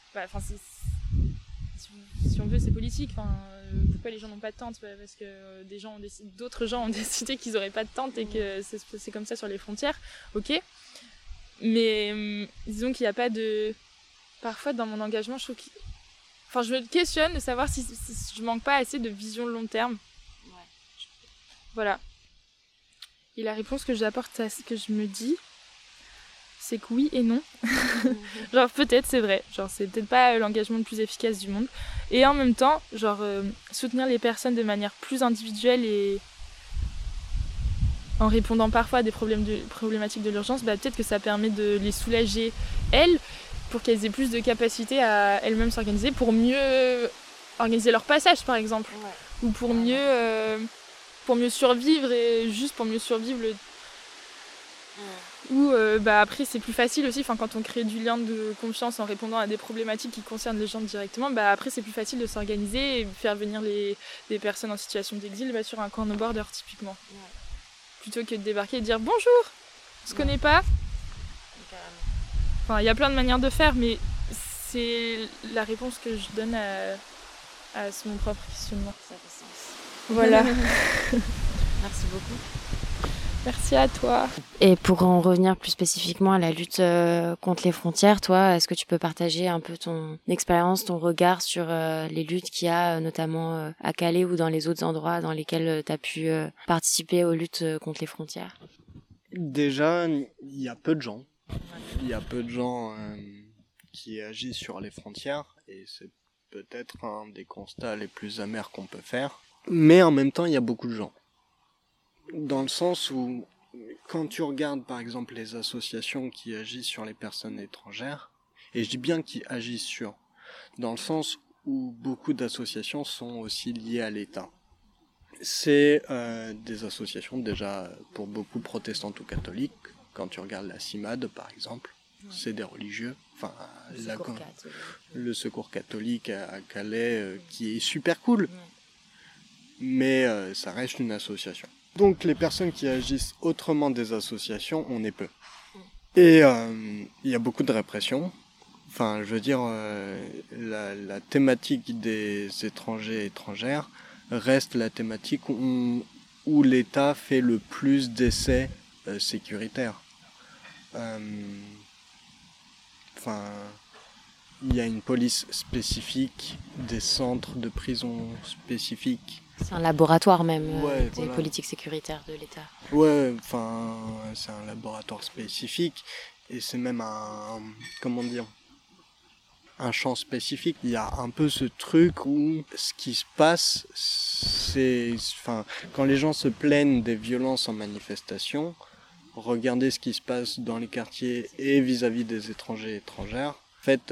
si on veut, c'est politique. Pourquoi les gens n'ont pas de tente? Parce que d'autres gens ont décidé qu'ils n'auraient pas de tente et que c'est comme ça sur les frontières. Ok. Mais disons qu'il n'y a pas de... Parfois, dans mon engagement, je trouve Enfin, je me questionne de savoir si je manque pas assez de vision long terme. Voilà. Et la réponse que j'apporte à ce que je me dis, c'est que oui et non. Genre, peut-être, c'est vrai. Genre, c'est peut-être pas l'engagement le plus efficace du monde. Et en même temps, genre, soutenir les personnes de manière plus individuelle et en répondant parfois à des problématiques de l'urgence, bah, peut-être que ça permet de les soulager, elles, pour qu'elles aient plus de capacité à elles-mêmes s'organiser, pour mieux organiser leur passage, par exemple. Ou pour mieux survivre, et juste pour mieux survivre Ou après c'est plus facile aussi, quand on crée du lien de confiance en répondant à des problématiques qui concernent les gens directement, après c'est plus facile de s'organiser et faire venir des personnes en situation d'exil sur un corner border typiquement. Plutôt que de débarquer et de dire bonjour, on se connaît pas. Enfin, il y a plein de manières de faire, mais c'est la réponse que je donne à mon propre questionnement. Ça fait sens. Voilà. Merci beaucoup. Merci à toi. Et pour en revenir plus spécifiquement à la lutte contre les frontières, toi, est-ce que tu peux partager un peu ton expérience, ton regard sur les luttes qu'il y a notamment à Calais ou dans les autres endroits dans lesquels tu as pu participer aux luttes contre les frontières? Déjà, il y a peu de gens. Il y a peu de gens qui agissent sur les frontières et c'est peut-être un des constats les plus amers qu'on peut faire. Mais en même temps, il y a beaucoup de gens. Dans le sens où, quand tu regardes par exemple les associations qui agissent sur les personnes étrangères, et je dis bien qui agissent sur, dans le sens où beaucoup d'associations sont aussi liées à l'État. C'est des associations déjà pour beaucoup protestantes ou catholiques. Quand tu regardes la CIMAD par exemple, c'est des religieux. Enfin, le secours catholique à Calais qui est super cool. Mais ça reste une association. Donc les personnes qui agissent autrement des associations, on est peu. Et il y a beaucoup de répression. Enfin, je veux dire, la thématique des étrangers et étrangères reste la thématique où l'État fait le plus d'essais sécuritaires. Enfin, il y a une police spécifique, des centres de prison spécifiques. C'est un laboratoire même des voilà. politiques sécuritaires de l'État. Ouais, enfin, c'est un laboratoire spécifique et c'est même un champ spécifique. Il y a un peu ce truc où ce qui se passe, quand les gens se plaignent des violences en manifestation, regardez ce qui se passe dans les quartiers et vis-à-vis des étrangers et étrangères. En fait,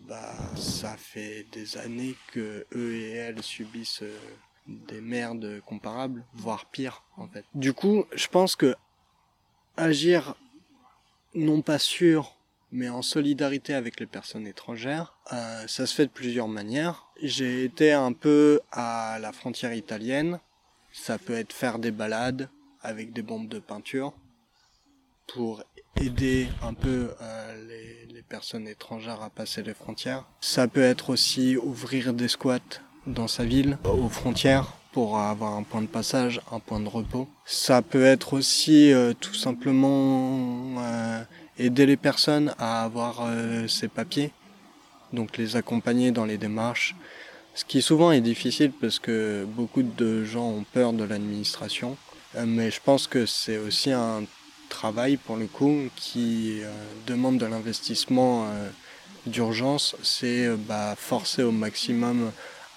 ça fait des années que eux et elles subissent des merdes comparables, voire pire, en fait. Du coup, je pense que agir, non pas sur, mais en solidarité avec les personnes étrangères, ça se fait de plusieurs manières. J'ai été un peu à la frontière italienne. Ça peut être faire des balades avec des bombes de peinture pour aider un peu les personnes étrangères à passer les frontières. Ça peut être aussi ouvrir des squats dans sa ville, aux frontières, pour avoir un point de passage, un point de repos. Ça peut être aussi tout simplement aider les personnes à avoir ces papiers, donc les accompagner dans les démarches, ce qui souvent est difficile parce que beaucoup de gens ont peur de l'administration, mais je pense que c'est aussi un travail pour le coup qui demande de l'investissement d'urgence, c'est forcer au maximum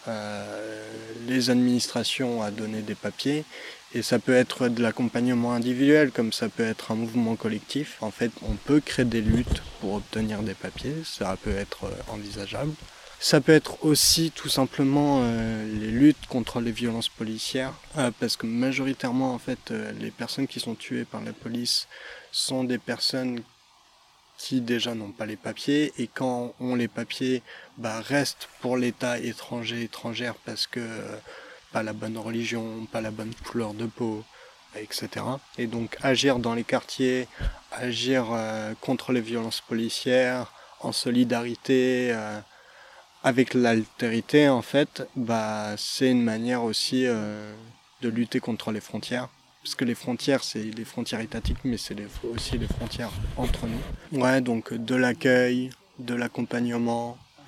les administrations à donner des papiers, et ça peut être de l'accompagnement individuel comme ça peut être un mouvement collectif. En fait, on peut créer des luttes pour obtenir des papiers, ça peut être envisageable. Ça peut être aussi tout simplement les luttes contre les violences policières, parce que majoritairement en fait les personnes qui sont tuées par la police sont des personnes qui déjà n'ont pas les papiers, et quand ont les papiers, restent pour l'État étrangère parce que pas la bonne religion, pas la bonne couleur de peau, etc. Et donc agir dans les quartiers, agir contre les violences policières, en solidarité avec l'altérité en fait, c'est une manière aussi de lutter contre les frontières. Parce que les frontières, c'est les frontières étatiques, mais c'est aussi les frontières entre nous. Ouais, donc de l'accueil, de l'accompagnement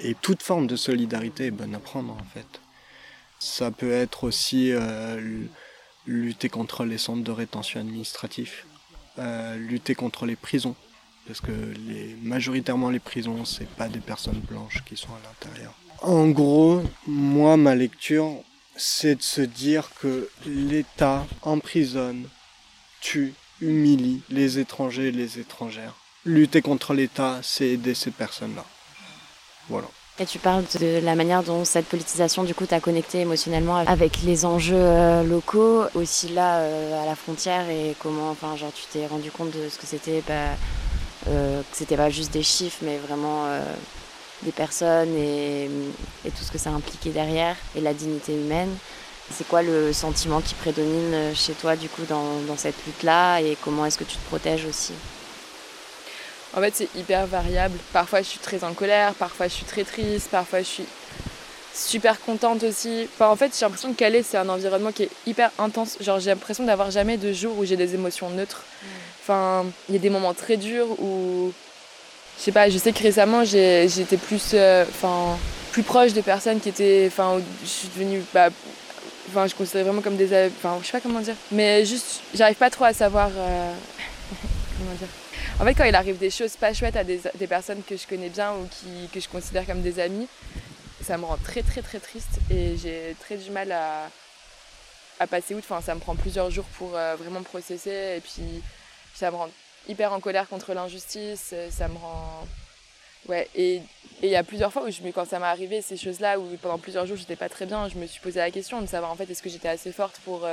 Et toute forme de solidarité est bonne à prendre en fait. Ça peut être aussi lutter contre les centres de rétention administratifs, lutter contre les prisons, parce que majoritairement les prisons, c'est pas des personnes blanches qui sont à l'intérieur. En gros, moi, ma lecture, c'est de se dire que l'État emprisonne, tue, humilie les étrangers et les étrangères. Lutter contre l'État, c'est aider ces personnes-là. Voilà. Et tu parles de la manière dont cette politisation, du coup, t'a connecté émotionnellement avec les enjeux locaux, aussi là, à la frontière, et comment, enfin, genre, tu t'es rendu compte de ce que c'était, que c'était pas juste des chiffres, mais vraiment des personnes et tout ce que ça impliquait derrière, et la dignité humaine. C'est quoi le sentiment qui prédomine chez toi, du coup, dans cette lutte-là, et comment est-ce que tu te protèges aussi ? En fait, c'est hyper variable. Parfois, je suis très en colère, parfois, je suis très triste, parfois, je suis super contente aussi. Enfin, en fait, j'ai l'impression que Calais, c'est un environnement qui est hyper intense. Genre, j'ai l'impression d'avoir jamais de jour où j'ai des émotions neutres. Enfin, il y a des moments très durs où... Je sais pas, je sais que récemment, j'étais plus proche des personnes qui étaient... Enfin, je suis devenue... je considère vraiment comme des... Enfin, je sais pas comment dire. Mais juste, j'arrive pas trop à savoir... comment dire. En fait, quand il arrive des choses pas chouettes à des personnes que je connais bien ou que je considère comme des amis, ça me rend très très très triste et j'ai très du mal à passer outre. Enfin, ça me prend plusieurs jours pour vraiment processer et puis ça me rend hyper en colère contre l'injustice. Ça me rend... Ouais, et il y a plusieurs fois où quand ça m'est arrivé, ces choses-là, où pendant plusieurs jours j'étais pas très bien, je me suis posé la question de savoir en fait est-ce que j'étais assez forte pour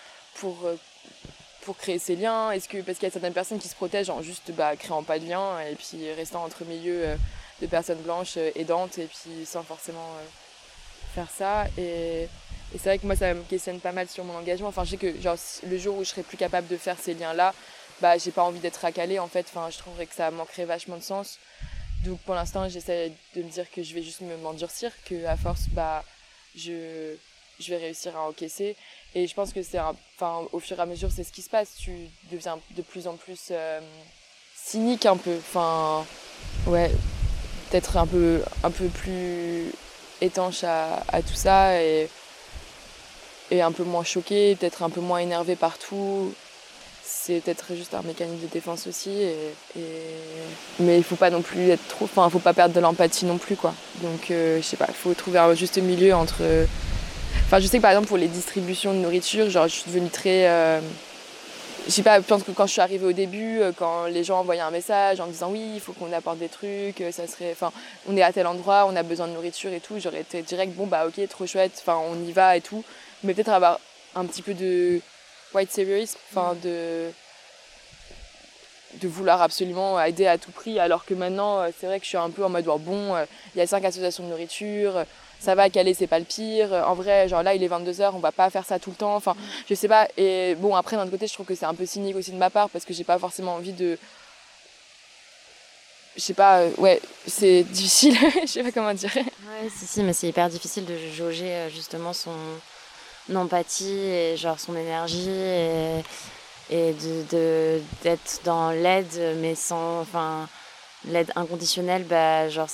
créer ces liens, parce qu'il y a certaines personnes qui se protègent en juste créant pas de liens et puis restant entre milieux de personnes blanches aidantes et puis sans forcément faire ça et c'est vrai que moi ça me questionne pas mal sur mon engagement. Enfin, je sais que genre, le jour où je serai plus capable de faire ces liens-là, j'ai pas envie d'être à Calais en fait. Enfin, je trouverais que ça manquerait vachement de sens. Donc pour l'instant j'essaie de me dire que je vais juste m'endurcir, qu'à force je vais réussir à encaisser. Et je pense que au fur et à mesure, c'est ce qui se passe. Tu deviens de plus en plus cynique un peu. Enfin, ouais, peut-être un peu plus étanche à tout ça et un peu moins choqué, peut-être un peu moins énervé partout. C'est peut-être juste un mécanisme de défense aussi. Mais il faut pas non plus être trop... Enfin, faut pas perdre de l'empathie non plus, quoi. Donc, je sais pas, il faut trouver un juste milieu entre... Enfin, je sais que par exemple pour les distributions de nourriture, genre je suis devenue très... Je sais pas, je pense que quand je suis arrivée au début, quand les gens envoyaient un message en me disant oui, il faut qu'on apporte des trucs, ça serait... Enfin, on est à tel endroit, on a besoin de nourriture et tout, j'aurais été direct, bon ok, trop chouette, enfin on y va et tout. Mais peut-être avoir un petit peu de white saviorisme, enfin de vouloir absolument aider à tout prix, alors que maintenant, c'est vrai que je suis un peu en mode, il y a 5 associations de nourriture... Ça va, Calais, c'est pas le pire. En vrai, genre là, il est 22h, on va pas faire ça tout le temps. Enfin, je sais pas. Et bon, après, d'un autre côté, je trouve que c'est un peu cynique aussi de ma part parce que j'ai pas forcément envie de... Je sais pas, c'est difficile. Je sais pas comment dire. Ouais, si, mais c'est hyper difficile de jauger justement son empathie et genre son énergie et d'être dans l'aide, mais sans... Enfin, l'aide inconditionnelle, genre,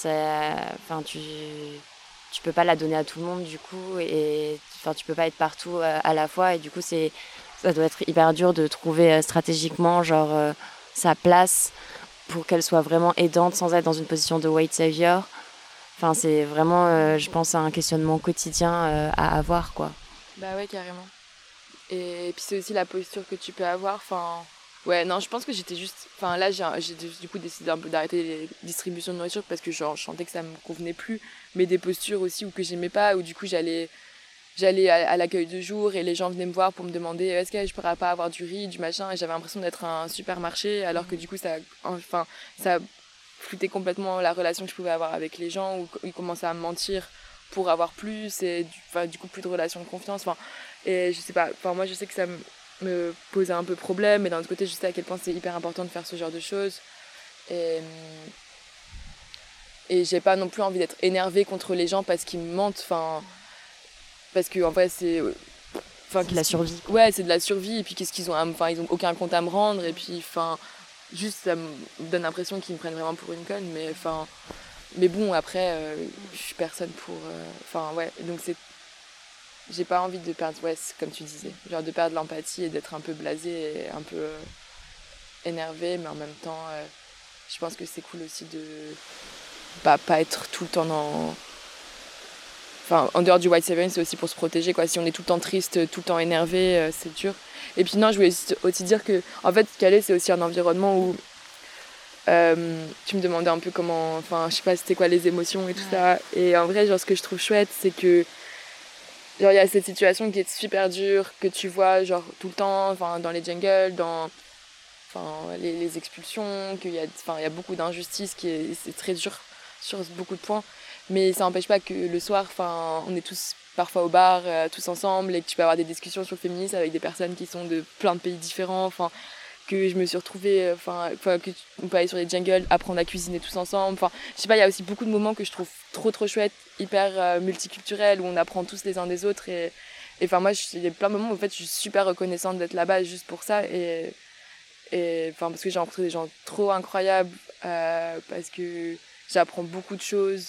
tu peux pas la donner à tout le monde du coup et enfin tu peux pas être partout à la fois et du coup ça doit être hyper dur de trouver stratégiquement genre sa place pour qu'elle soit vraiment aidante sans être dans une position de white savior. Enfin c'est vraiment je pense un questionnement quotidien à avoir quoi. Bah ouais carrément. Et puis c'est aussi la posture que tu peux avoir. Enfin ouais non je pense que j'étais juste. Enfin là j'ai du coup décidé un peu d'arrêter les distributions de nourriture parce que genre je sentais que ça me convenait plus. Mais des postures aussi où que j'aimais pas, où du coup j'allais à l'accueil de jour et les gens venaient me voir pour me demander est-ce que je pourrais pas avoir du riz, du machin, et j'avais l'impression d'être un supermarché alors que du coup ça floutait complètement la relation que je pouvais avoir avec les gens, où ils commençaient à me mentir pour avoir plus et du coup plus de relation de confiance. Et je sais pas, moi je sais que ça me posait un peu problème, mais d'un autre côté je sais à quel point c'est hyper important de faire ce genre de choses. Et j'ai pas non plus envie d'être énervée contre les gens parce qu'ils me mentent, parce que en vrai c'est de la survie. Ouais, c'est de la survie et puis qu'est-ce qu'ils ont ils ont aucun compte à me rendre et puis juste ça me donne l'impression qu'ils me prennent vraiment pour une conne, mais Mais bon, après, je suis personne pour... Enfin, ouais, donc j'ai pas envie de perdre, ouais, comme tu disais, genre de perdre l'empathie et d'être un peu blasée et un peu énervée, mais en même temps, je pense que c'est cool aussi de pas être tout le temps dans... Enfin, en dehors du white saving, c'est aussi pour se protéger, quoi. Si on est tout le temps triste, tout le temps énervé, c'est dur. Et puis non, je voulais aussi dire que, en fait, Calais, c'est aussi un environnement où tu me demandais un peu comment... Enfin, je sais pas, c'était quoi les émotions et tout ça. Et en vrai, genre, ce que je trouve chouette, c'est que genre, il y a cette situation qui est super dure, que tu vois, genre, tout le temps, enfin, dans les jungles, dans les expulsions, qu'il y a beaucoup d'injustices, c'est très dur sur beaucoup de points. Mais ça n'empêche pas que le soir, on est tous parfois au bar, tous ensemble, et que tu peux avoir des discussions sur le féminisme avec des personnes qui sont de plein de pays différents, que je me suis retrouvée, on peut aller sur les jungles, apprendre à cuisiner tous ensemble. Je sais pas, il y a aussi beaucoup de moments que je trouve trop chouettes, hyper multiculturels, où on apprend tous les uns des autres. Et moi, il y a plein de moments où en fait, je suis super reconnaissante d'être là-bas juste pour ça. Parce que j'ai rencontré des gens trop incroyables, parce que j'apprends beaucoup de choses.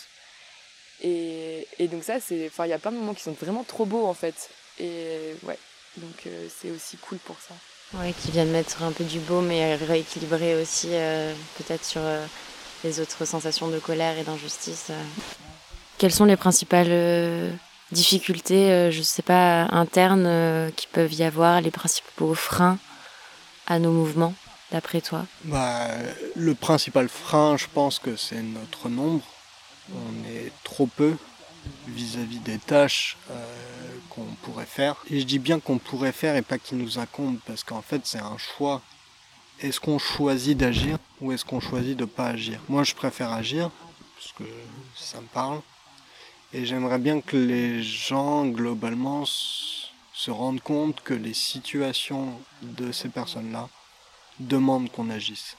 Et donc ça, il y a plein de moments qui sont vraiment trop beaux en fait. Et ouais, donc c'est aussi cool pour ça. Ouais, qui viennent mettre un peu du beau, mais rééquilibrer aussi peut-être sur les autres sensations de colère et d'injustice. Quelles sont les principales difficultés, je sais pas, internes qui peuvent y avoir, les principaux freins à nos mouvements, d'après toi? Le principal frein, je pense que c'est notre nombre. On est trop peu vis-à-vis des tâches qu'on pourrait faire. Et je dis bien qu'on pourrait faire et pas qui nous incombent, parce qu'en fait c'est un choix. Est-ce qu'on choisit d'agir ou est-ce qu'on choisit de ne pas agir? Moi je préfère agir, parce que ça me parle. Et j'aimerais bien que les gens globalement se rendent compte que les situations de ces personnes-là demandent qu'on agisse.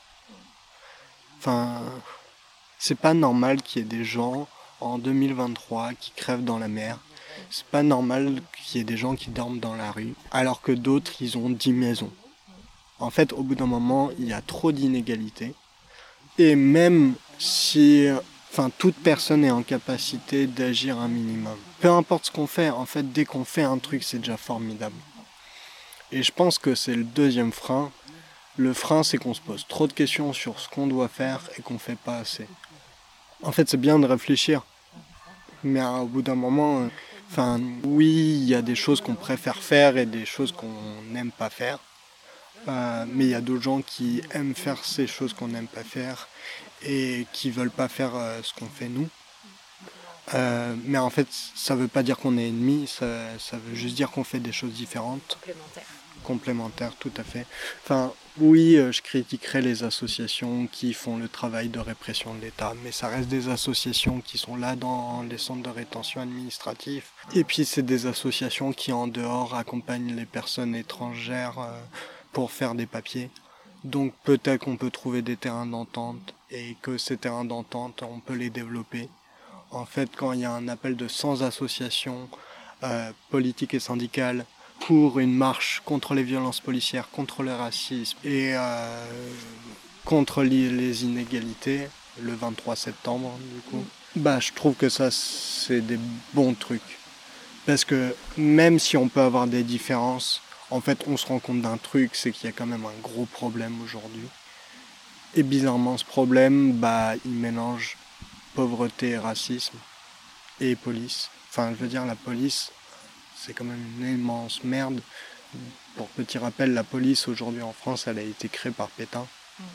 C'est pas normal qu'il y ait des gens en 2023 qui crèvent dans la mer. C'est pas normal qu'il y ait des gens qui dorment dans la rue, alors que d'autres, ils ont 10 maisons. En fait, au bout d'un moment, il y a trop d'inégalités. Et même si toute personne est en capacité d'agir un minimum, peu importe ce qu'on fait, en fait, dès qu'on fait un truc, c'est déjà formidable. Et je pense que c'est le deuxième frein. Le frein, c'est qu'on se pose trop de questions sur ce qu'on doit faire et qu'on fait pas assez. En fait, c'est bien de réfléchir, mais au bout d'un moment, oui, il y a des choses qu'on préfère faire et des choses qu'on n'aime pas faire, mais il y a d'autres gens qui aiment faire ces choses qu'on n'aime pas faire et qui veulent pas faire ce qu'on fait nous. Mais en fait, ça veut pas dire qu'on est ennemis, ça veut juste dire qu'on fait des choses différentes. Complémentaires, tout à fait. Oui, je critiquerai les associations qui font le travail de répression de l'État, mais ça reste des associations qui sont là dans les centres de rétention administratifs. Et puis c'est des associations qui en dehors accompagnent les personnes étrangères pour faire des papiers. Donc peut-être qu'on peut trouver des terrains d'entente et que ces terrains d'entente, on peut les développer. En fait, quand il y a un appel de 100 associations politiques et syndicales pour une marche contre les violences policières, contre le racisme et contre les inégalités, le 23 septembre du coup, je trouve que ça c'est des bons trucs. Parce que même si on peut avoir des différences, en fait on se rend compte d'un truc, c'est qu'il y a quand même un gros problème aujourd'hui. Et bizarrement ce problème, il mélange pauvreté et racisme et police. La police, c'est quand même une immense merde. Pour petit rappel, la police aujourd'hui en France, elle a été créée par Pétain.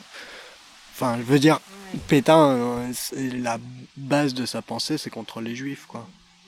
Pétain, la base de sa pensée, c'est contre les juifs, quoi.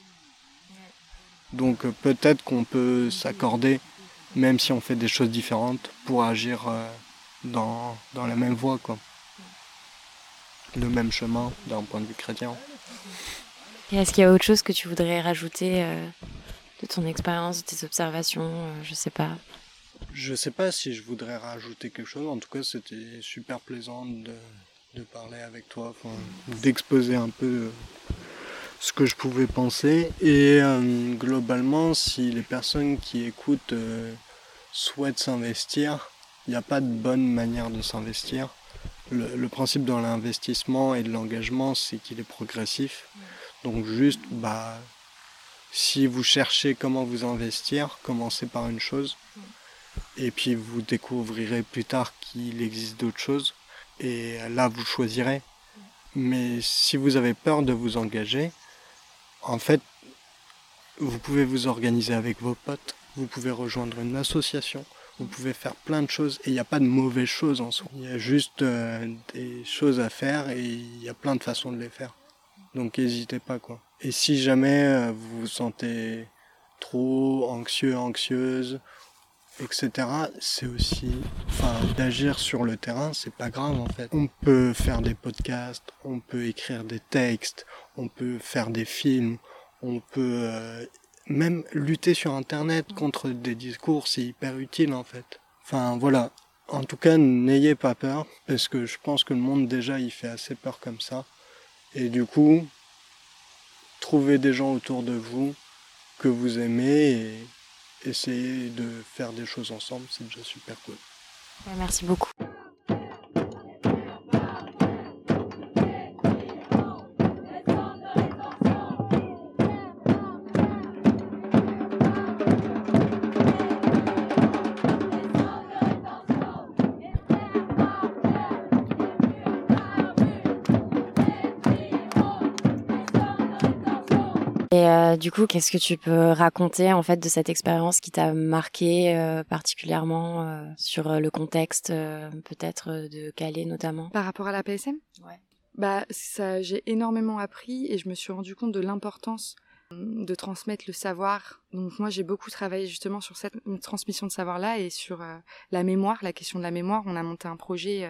Donc peut-être qu'on peut s'accorder, même si on fait des choses différentes, pour agir dans la même voie, quoi. Le même chemin d'un point de vue chrétien. Et est-ce qu'il y a autre chose que tu voudrais rajouter de ton expérience, de tes observations, je sais pas. Je sais pas si je voudrais rajouter quelque chose. En tout cas, c'était super plaisant de parler avec toi, d'exposer un peu ce que je pouvais penser. Et globalement, si les personnes qui écoutent souhaitent s'investir, il n'y a pas de bonne manière de s'investir. Le principe dans l'investissement et de l'engagement, c'est qu'il est progressif. Donc juste, si vous cherchez comment vous investir, commencez par une chose. Et puis vous découvrirez plus tard qu'il existe d'autres choses. Et là, vous choisirez. Mais si vous avez peur de vous engager, en fait, vous pouvez vous organiser avec vos potes. Vous pouvez rejoindre une association. Vous pouvez faire plein de choses. Et il n'y a pas de mauvaises choses en soi. Il y a juste des choses à faire et il y a plein de façons de les faire. Donc n'hésitez pas, quoi. Et si jamais vous vous sentez trop anxieux, anxieuse, etc., c'est aussi, d'agir sur le terrain, c'est pas grave en fait. On peut faire des podcasts, on peut écrire des textes, on peut faire des films, on peut même lutter sur Internet contre des discours, c'est hyper utile en fait. Voilà. En tout cas, n'ayez pas peur, parce que je pense que le monde déjà il fait assez peur comme ça. Et du coup, trouvez des gens autour de vous que vous aimez et essayez de faire des choses ensemble, c'est déjà super cool. Ouais, merci beaucoup. Et du coup, qu'est-ce que tu peux raconter en fait de cette expérience qui t'a marqué particulièrement sur le contexte peut-être de Calais notamment? Par rapport à la PSM? Ouais. J'ai énormément appris et je me suis rendu compte de l'importance de transmettre le savoir. Donc moi, j'ai beaucoup travaillé justement sur cette transmission de savoir-là et sur la mémoire, la question de la mémoire. On a monté un projet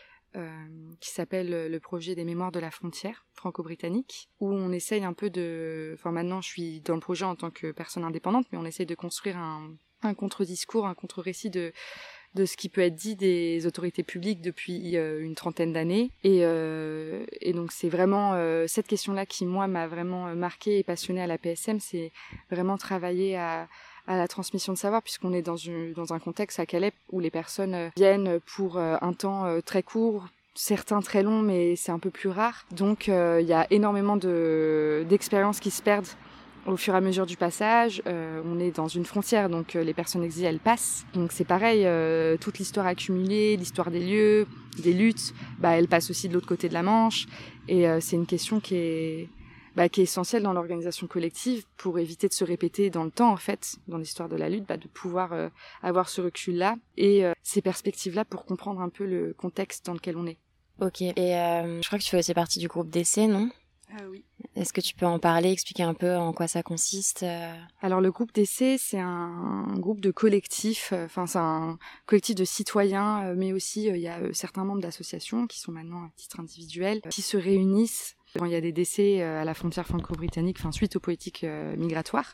qui s'appelle le projet des mémoires de la frontière franco-britannique, où on essaye un peu maintenant je suis dans le projet en tant que personne indépendante, mais on essaye de construire un contre-discours, un contre-récit de ce qui peut être dit des autorités publiques depuis une trentaine d'années. Et donc c'est vraiment cette question-là qui, moi, m'a vraiment marquée et passionnée à la PSM, c'est vraiment travailler à la transmission de savoir, puisqu'on est dans un contexte à Calais où les personnes viennent pour un temps très court, certains très longs, mais c'est un peu plus rare. Donc il y a énormément d'expériences qui se perdent au fur et à mesure du passage. On est dans une frontière, donc les personnes exilées, elles passent. Donc c'est pareil, toute l'histoire accumulée, l'histoire des lieux, des luttes, elle passe aussi de l'autre côté de la Manche. Et c'est une question qui est essentielle dans l'organisation collective pour éviter de se répéter dans le temps, en fait, dans l'histoire de la lutte, de pouvoir avoir ce recul-là et ces perspectives-là pour comprendre un peu le contexte dans lequel on est. Ok, et je crois que tu fais aussi partie du groupe d'essai, non? Oui. Est-ce que tu peux en parler, expliquer un peu en quoi ça consiste? Alors le groupe d'essai, c'est un groupe de collectif, c'est un collectif de citoyens, mais aussi il y a certains membres d'associations qui sont maintenant à titre individuel, qui se réunissent quand il y a des décès à la frontière franco-britannique, suite aux politiques migratoires,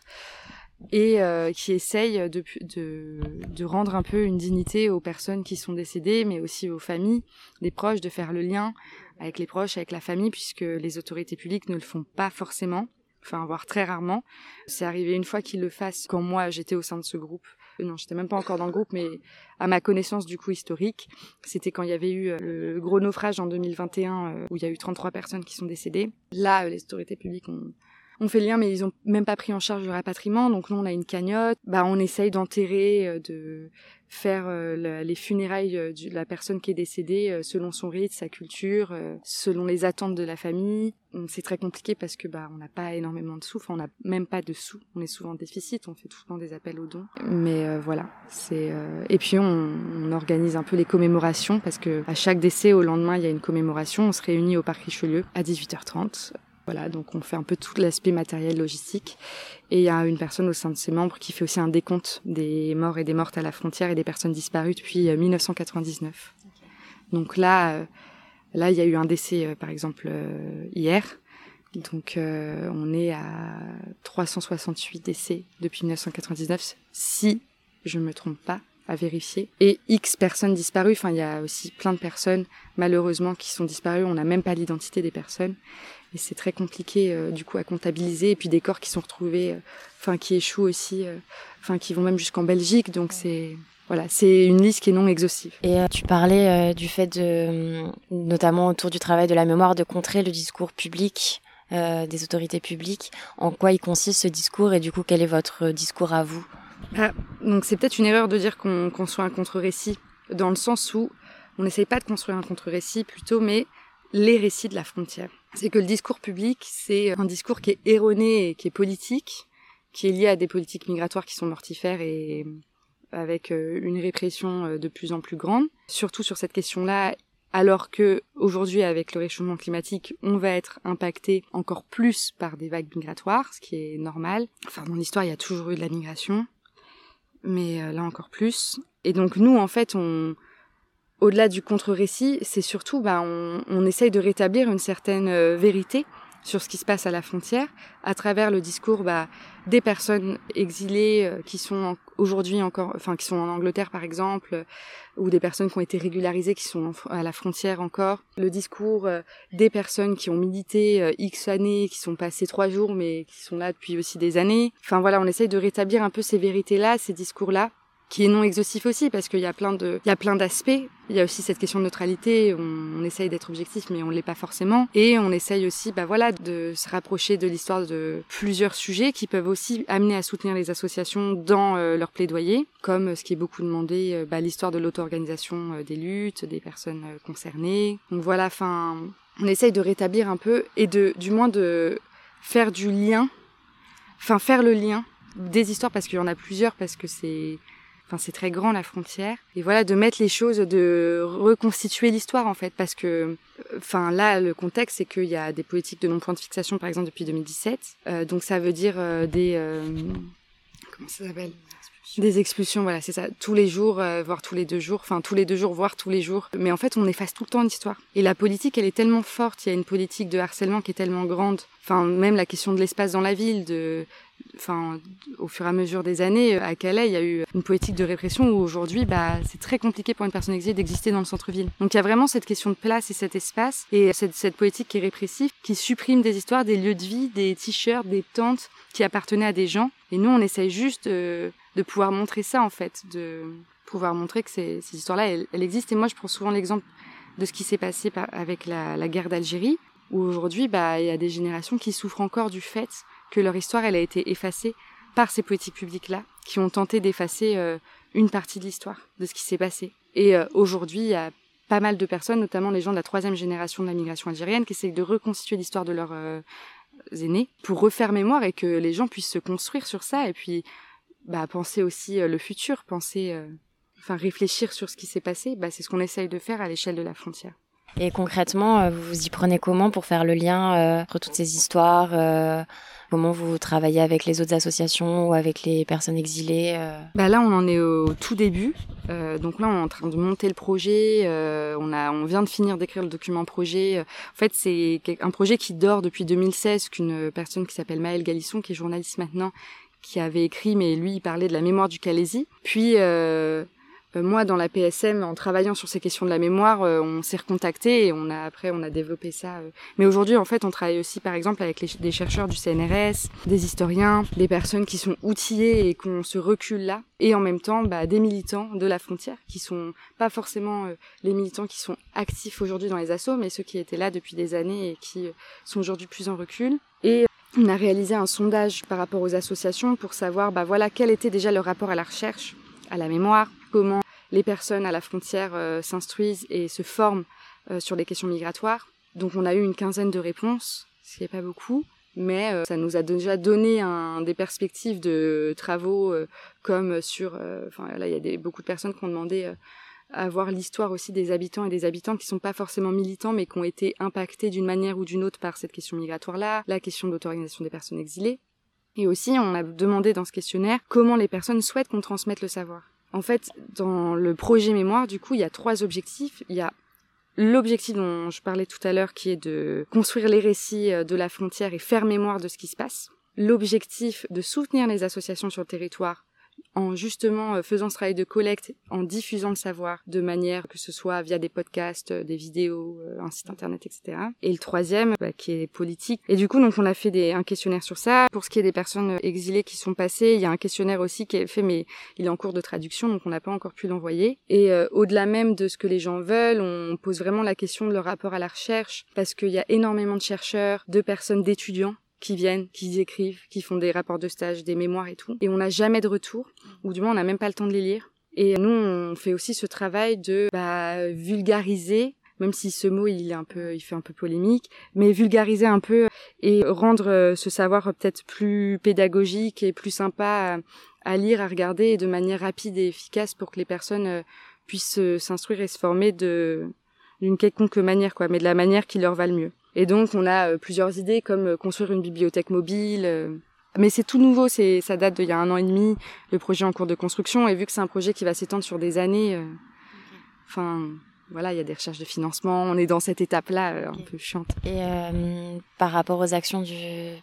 et qui essayent de rendre un peu une dignité aux personnes qui sont décédées, mais aussi aux familles, des proches, de faire le lien avec les proches, avec la famille, puisque les autorités publiques ne le font pas forcément, voire très rarement. C'est arrivé une fois qu'ils le fassent quand moi j'étais au sein de ce groupe. Non, j'étais même pas encore dans le groupe, mais à ma connaissance du coup historique, c'était quand il y avait eu le gros naufrage en 2021 où il y a eu 33 personnes qui sont décédées. Là, les autorités publiques ont fait le lien, mais ils ont même pas pris en charge le rapatriement. Donc nous, on a une cagnotte. On essaye d'enterrer, de faire les funérailles de la personne qui est décédée selon son rite, sa culture, selon les attentes de la famille. C'est très compliqué parce que on n'a pas énormément de sous. On n'a même pas de sous. On est souvent en déficit. On fait tout le temps des appels aux dons. Mais voilà. Et puis on organise un peu les commémorations parce que à chaque décès, au lendemain, il y a une commémoration. On se réunit au Parc Richelieu à 18h30. Voilà, donc on fait un peu tout l'aspect matériel, logistique. Et il y a une personne au sein de ses membres qui fait aussi un décompte des morts et des mortes à la frontière et des personnes disparues depuis 1999. Okay. Donc là, il y a eu un décès, par exemple, hier. Donc on est à 368 décès depuis 1999, si je me trompe pas, à vérifier. Et X personnes disparues, il y a aussi plein de personnes, malheureusement, qui sont disparues. On n'a même pas l'identité des personnes. Et c'est très compliqué, du coup, à comptabiliser. Et puis des corps qui sont retrouvés, qui échouent aussi, qui vont même jusqu'en Belgique. Donc c'est Voilà, c'est une liste qui est non exhaustive. Et tu parlais du fait de, notamment autour du travail de la mémoire, de contrer le discours public des autorités publiques. En quoi il consiste ce discours et du coup, quel est votre discours à vous ? Donc c'est peut-être une erreur de dire qu'on construit un contre-récit, dans le sens où on n'essaye pas de construire un contre-récit plutôt, mais les récits de la frontière. C'est que le discours public, c'est un discours qui est erroné et qui est politique, qui est lié à des politiques migratoires qui sont mortifères et avec une répression de plus en plus grande, surtout sur cette question-là, alors que aujourd'hui, avec le réchauffement climatique, on va être impacté encore plus par des vagues migratoires, ce qui est normal. Enfin, dans l'histoire, il y a toujours eu de la migration, mais là encore plus. Et donc nous, en fait, au-delà du contre-récit, c'est surtout, on essaye de rétablir une certaine vérité sur ce qui se passe à la frontière, à travers le discours des personnes exilées qui sont aujourd'hui encore, qui sont en Angleterre par exemple, ou des personnes qui ont été régularisées qui sont à la frontière encore. Le discours des personnes qui ont milité X années, qui sont passées 3 jours, mais qui sont là depuis aussi des années. Enfin voilà, on essaye de rétablir un peu ces vérités-là, ces discours-là, qui est non exhaustif aussi, parce qu'il y a plein d'aspects. Il y a aussi cette question de neutralité, on essaye d'être objectif, mais on l'est pas forcément. Et on essaye aussi, de se rapprocher de l'histoire de plusieurs sujets qui peuvent aussi amener à soutenir les associations dans leur plaidoyer, comme ce qui est beaucoup demandé, l'histoire de l'auto-organisation des luttes, des personnes concernées. Donc voilà, on essaye de rétablir un peu, et du moins de faire du lien, faire le lien des histoires, parce qu'il y en a plusieurs, parce que c'est très grand la frontière, et voilà, de mettre les choses, de reconstituer l'histoire en fait, parce que là le contexte c'est qu'il y a des politiques de non-point de fixation par exemple depuis 2017, donc ça veut dire comment ça s'appelle ? Des expulsions, voilà, c'est ça, tous les jours, voire tous les 2 jours, tous les 2 jours, voire tous les jours. Mais en fait, on efface tout le temps l'histoire. Et la politique, elle est tellement forte, il y a une politique de harcèlement qui est tellement grande. Même la question de l'espace dans la ville, au fur et à mesure des années, à Calais, il y a eu une politique de répression où aujourd'hui, c'est très compliqué pour une personne exilée d'exister dans le centre-ville. Donc il y a vraiment cette question de place et cet espace, et cette politique qui est répressive, qui supprime des histoires, des lieux de vie, des t-shirts, des tentes qui appartenaient à des gens. Et nous, on essaye juste de pouvoir montrer ça, en fait, de pouvoir montrer que ces histoires-là, elles existent. Et moi, je prends souvent l'exemple de ce qui s'est passé avec la guerre d'Algérie, où aujourd'hui, il y a des générations qui souffrent encore du fait que leur histoire, elle a été effacée par ces politiques publiques-là, qui ont tenté d'effacer une partie de l'histoire, de ce qui s'est passé. Et aujourd'hui, il y a pas mal de personnes, notamment les gens de la 3e génération de la migration algérienne, qui essayent de reconstituer l'histoire de leurs aînés, pour refaire mémoire et que les gens puissent se construire sur ça, et puis penser aussi le futur, réfléchir sur ce qui s'est passé, c'est ce qu'on essaye de faire à l'échelle de la frontière. Et concrètement, vous vous y prenez comment pour faire le lien entre toutes ces histoires Comment vous travaillez avec les autres associations ou avec les personnes exilées Là, on en est au tout début. Donc là, on est en train de monter le projet. On vient de finir d'écrire le document projet. En fait, c'est un projet qui dort depuis 2016, qu'une personne qui s'appelle Maëlle Galisson, qui est journaliste maintenant, qui avait écrit, mais lui, il parlait de la mémoire du Calaisis. Puis, moi, dans la PSM, en travaillant sur ces questions de la mémoire, on s'est recontacté et on a développé ça. Mais aujourd'hui, en fait, on travaille aussi, par exemple, avec des chercheurs du CNRS, des historiens, des personnes qui sont outillées et qu'on se recule là. Et en même temps, des militants de la frontière, qui sont pas forcément les militants qui sont actifs aujourd'hui dans les assos, mais ceux qui étaient là depuis des années et qui sont aujourd'hui plus en recul. Et on a réalisé un sondage par rapport aux associations pour savoir, quel était déjà le rapport à la recherche, à la mémoire, comment les personnes à la frontière s'instruisent et se forment sur les questions migratoires. Donc on a eu une 15aine de réponses, ce qui n'est pas beaucoup, mais ça nous a déjà donné des perspectives de travaux comme sur... là, il y a beaucoup de personnes qui ont demandé à voir l'histoire aussi des habitants et des habitantes qui ne sont pas forcément militants, mais qui ont été impactés d'une manière ou d'une autre par cette question migratoire-là, la question de l'auto-organisation des personnes exilées. Et aussi, on a demandé dans ce questionnaire comment les personnes souhaitent qu'on transmette le savoir. En fait, dans le projet mémoire, du coup, il y a 3 objectifs. Il y a l'objectif dont je parlais tout à l'heure, qui est de construire les récits de la frontière et faire mémoire de ce qui se passe. L'objectif de soutenir les associations sur le territoire en justement faisant ce travail de collecte, en diffusant le savoir de manière que ce soit via des podcasts, des vidéos, un site internet, etc. Et le troisième, qui est politique. Et du coup, donc on a fait un questionnaire sur ça. Pour ce qui est des personnes exilées qui sont passées, il y a un questionnaire aussi qui est fait, mais il est en cours de traduction, donc on n'a pas encore pu l'envoyer. Et au-delà même de ce que les gens veulent, on pose vraiment la question de leur rapport à la recherche, parce qu'il y a énormément de chercheurs, de personnes, d'étudiants qui viennent, qui écrivent, qui font des rapports de stage, des mémoires et tout. Et on n'a jamais de retour, ou du moins on n'a même pas le temps de les lire. Et nous, on fait aussi ce travail de vulgariser, même si ce mot il fait un peu polémique, mais vulgariser un peu et rendre ce savoir peut-être plus pédagogique et plus sympa à lire, à regarder, et de manière rapide et efficace pour que les personnes puissent s'instruire et se former d'une quelconque manière, quoi, mais de la manière qui leur va le mieux. Et donc, on a plusieurs idées, comme construire une bibliothèque mobile. Mais c'est tout nouveau, ça date d'il y a 1 an et demi, le projet en cours de construction. Et vu que c'est un projet qui va s'étendre sur des années, voilà, il y a des recherches de financement. On est dans cette étape-là un peu chiante. Et par rapport aux actions du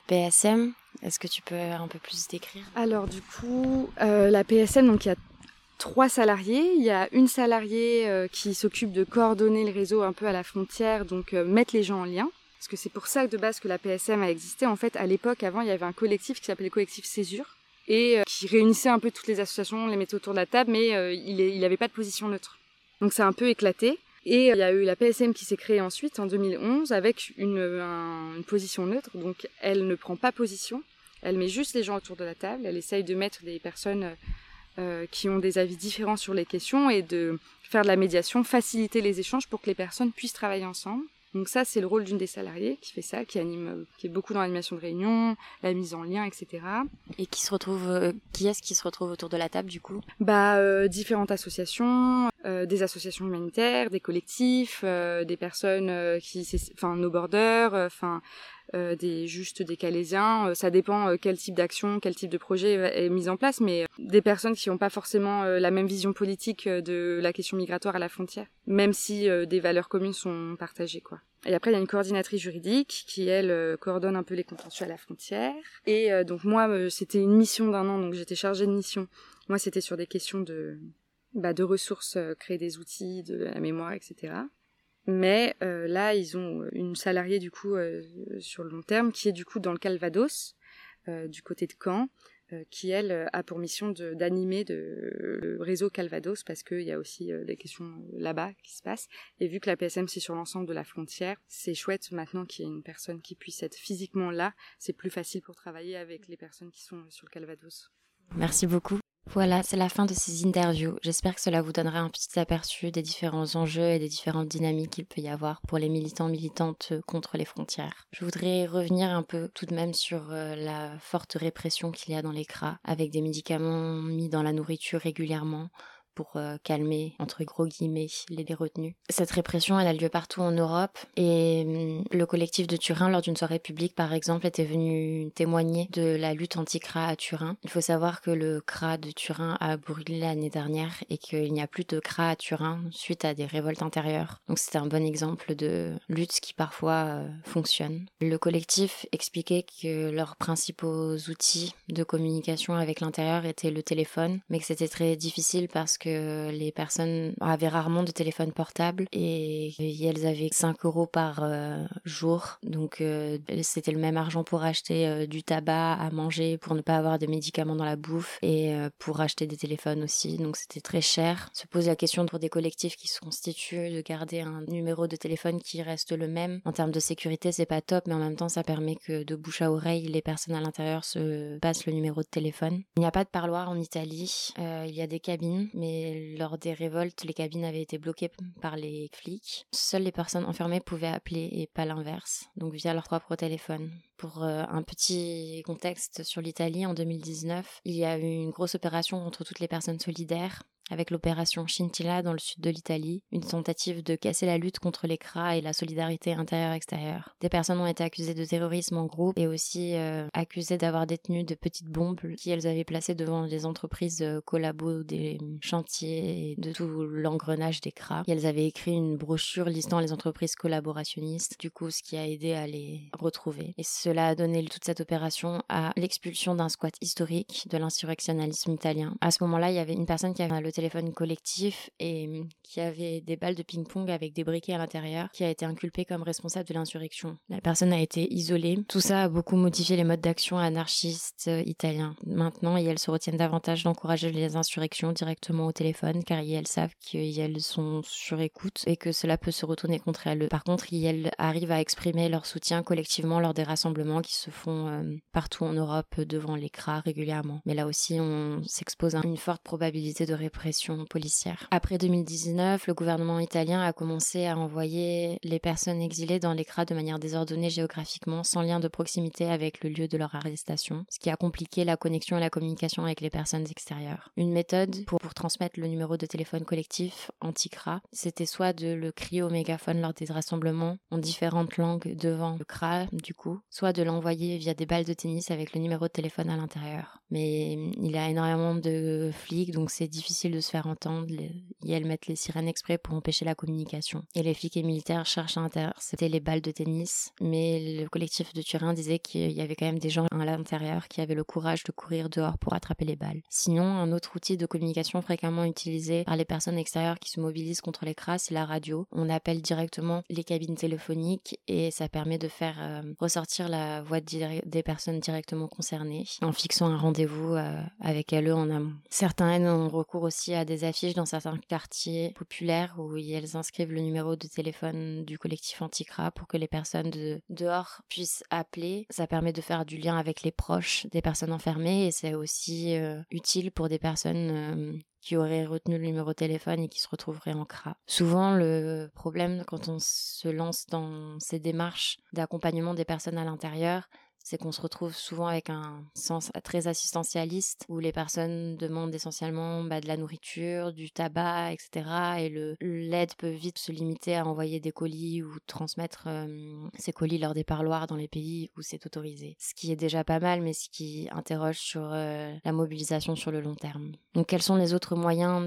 PSM, est-ce que tu peux un peu plus décrire ? Alors, du coup, la PSM, donc il y a 3 salariés. Il y a une salariée qui s'occupe de coordonner le réseau un peu à la frontière, donc mettre les gens en lien. Parce que c'est pour ça de base que la PSM a existé. En fait, à l'époque, avant, il y avait un collectif qui s'appelait le collectif Césure et qui réunissait un peu toutes les associations, les mettait autour de la table, mais il avait pas de position neutre. Donc ça a un peu éclaté. Et il y a eu la PSM qui s'est créée ensuite, en 2011, avec une position neutre. Donc elle ne prend pas position, elle met juste les gens autour de la table, elle essaye de mettre des personnes qui ont des avis différents sur les questions et de faire de la médiation, faciliter les échanges pour que les personnes puissent travailler ensemble. Donc ça, c'est le rôle d'une des salariées qui fait ça, qui est beaucoup dans l'animation de réunion, la mise en lien, etc. Et qui est-ce qui se retrouve autour de la table, du coup ? Différentes associations, des associations humanitaires, des collectifs, des personnes no border, des Calaisiens. Ça dépend quel type d'action, quel type de projet est mis en place, mais des personnes qui n'ont pas forcément la même vision politique de la question migratoire à la frontière, même si des valeurs communes sont partagées, quoi. Et après, il y a une coordinatrice juridique qui, elle, coordonne un peu les contentieux à la frontière. Et donc moi, c'était une mission d'1 an, donc j'étais chargée de mission. Moi, c'était sur des questions de ressources, créer des outils, de la mémoire, etc. Mais là, ils ont une salariée du coup sur le long terme qui est du coup dans le Calvados, du côté de Caen, qui elle a pour mission d'animer le réseau Calvados parce qu'il y a aussi des questions là-bas qui se passent. Et vu que la PSM c'est sur l'ensemble de la frontière, c'est chouette maintenant qu'il y ait une personne qui puisse être physiquement là. C'est plus facile pour travailler avec les personnes qui sont sur le Calvados. Merci beaucoup. Voilà, c'est la fin de ces interviews. J'espère que cela vous donnera un petit aperçu des différents enjeux et des différentes dynamiques qu'il peut y avoir pour les militantes contre les frontières. Je voudrais revenir un peu tout de même sur la forte répression qu'il y a dans les CRA, avec des médicaments mis dans la nourriture régulièrement pour calmer, entre gros guillemets, les retenus. Cette répression, elle a lieu partout en Europe et le collectif de Turin, lors d'une soirée publique par exemple, était venu témoigner de la lutte anti-CRA à Turin. Il faut savoir que le CRA de Turin a brûlé l'année dernière et qu'il n'y a plus de CRA à Turin suite à des révoltes intérieures. Donc c'était un bon exemple de lutte qui parfois fonctionne. Le collectif expliquait que leurs principaux outils de communication avec l'intérieur étaient le téléphone, mais que c'était très difficile parce que les personnes avaient rarement de téléphone portable et elles avaient 5 € par jour. Donc c'était le même argent pour acheter du tabac à manger, pour ne pas avoir de médicaments dans la bouffe et pour acheter des téléphones aussi. Donc c'était très cher. Se pose la question pour des collectifs qui se constituent de garder un numéro de téléphone qui reste le même. En termes de sécurité, c'est pas top, mais en même temps, ça permet que de bouche à oreille, les personnes à l'intérieur se passent le numéro de téléphone. Il n'y a pas de parloir en Italie. Il y a des cabines, mais lors des révoltes, les cabines avaient été bloquées par les flics. Seules les personnes enfermées pouvaient appeler et pas l'inverse, donc via leur propre téléphone. Pour un petit contexte sur l'Italie, en 2019, il y a eu une grosse opération contre toutes les personnes solidaires avec l'opération Scintilla dans le sud de l'Italie, une tentative de casser la lutte contre les CRA et la solidarité intérieure-extérieure. Des personnes ont été accusées de terrorisme en groupe et aussi accusées d'avoir détenu de petites bombes qu'elles avaient placées devant les entreprises collabos des chantiers et de tout l'engrenage des CRA. Et elles avaient écrit une brochure listant les entreprises collaborationnistes, du coup ce qui a aidé à les retrouver. Et cela a donné toute cette opération à l'expulsion d'un squat historique de l'insurrectionnalisme italien. À ce moment-là, il y avait une personne qui avait le téléphone collectif et qui avait des balles de ping-pong avec des briquets à l'intérieur, qui a été inculpée comme responsable de l'insurrection. La personne a été isolée. Tout ça a beaucoup modifié les modes d'action anarchistes italiens. Maintenant, elles se retiennent davantage d'encourager les insurrections directement au téléphone, car elles savent qu'elles sont sur écoute et que cela peut se retourner contre elles. Par contre, elles arrivent à exprimer leur soutien collectivement lors des rassemblements qui se font partout en Europe devant les CRA régulièrement. Mais là aussi, on s'expose à une forte probabilité de répression policière. Après 2019, le gouvernement italien a commencé à envoyer les personnes exilées dans les CRA de manière désordonnée géographiquement, sans lien de proximité avec le lieu de leur arrestation, ce qui a compliqué la connexion et la communication avec les personnes extérieures. Une méthode pour transmettre le numéro de téléphone collectif anti-CRA, c'était soit de le crier au mégaphone lors des rassemblements en différentes langues devant le CRA, du coup, soit de l'envoyer via des balles de tennis avec le numéro de téléphone à l'intérieur. Mais il y a énormément de flics, donc c'est difficile de se faire entendre. Elles mettent les sirènes exprès pour empêcher la communication. Et les flics et militaires cherchent à intercepter les balles de tennis, mais le collectif de Turin disait qu'il y avait quand même des gens à l'intérieur qui avaient le courage de courir dehors pour attraper les balles. Sinon, un autre outil de communication fréquemment utilisé par les personnes extérieures qui se mobilisent contre les CRA, c'est la radio. On appelle directement les cabines téléphoniques et ça permet de faire ressortir la voix des personnes directement concernées en fixant un rendez-vous avec elles en amont. Certaines ont recours aussi à des affiches dans certains quartiers populaires où elles inscrivent le numéro de téléphone du collectif anti-CRA pour que les personnes de dehors puissent appeler. Ça permet de faire du lien avec les proches des personnes enfermées et c'est aussi utile pour des personnes qui auraient retenu le numéro de téléphone et qui se retrouveraient en CRA. Souvent, le problème quand on se lance dans ces démarches d'accompagnement des personnes à l'intérieur, c'est qu'on se retrouve souvent avec un sens très assistentialiste où les personnes demandent essentiellement de la nourriture, du tabac, etc. Et l'aide peut vite se limiter à envoyer des colis ou transmettre ces colis lors des parloirs dans les pays où c'est autorisé. Ce qui est déjà pas mal, mais ce qui interroge sur la mobilisation sur le long terme. Donc quels sont les autres moyens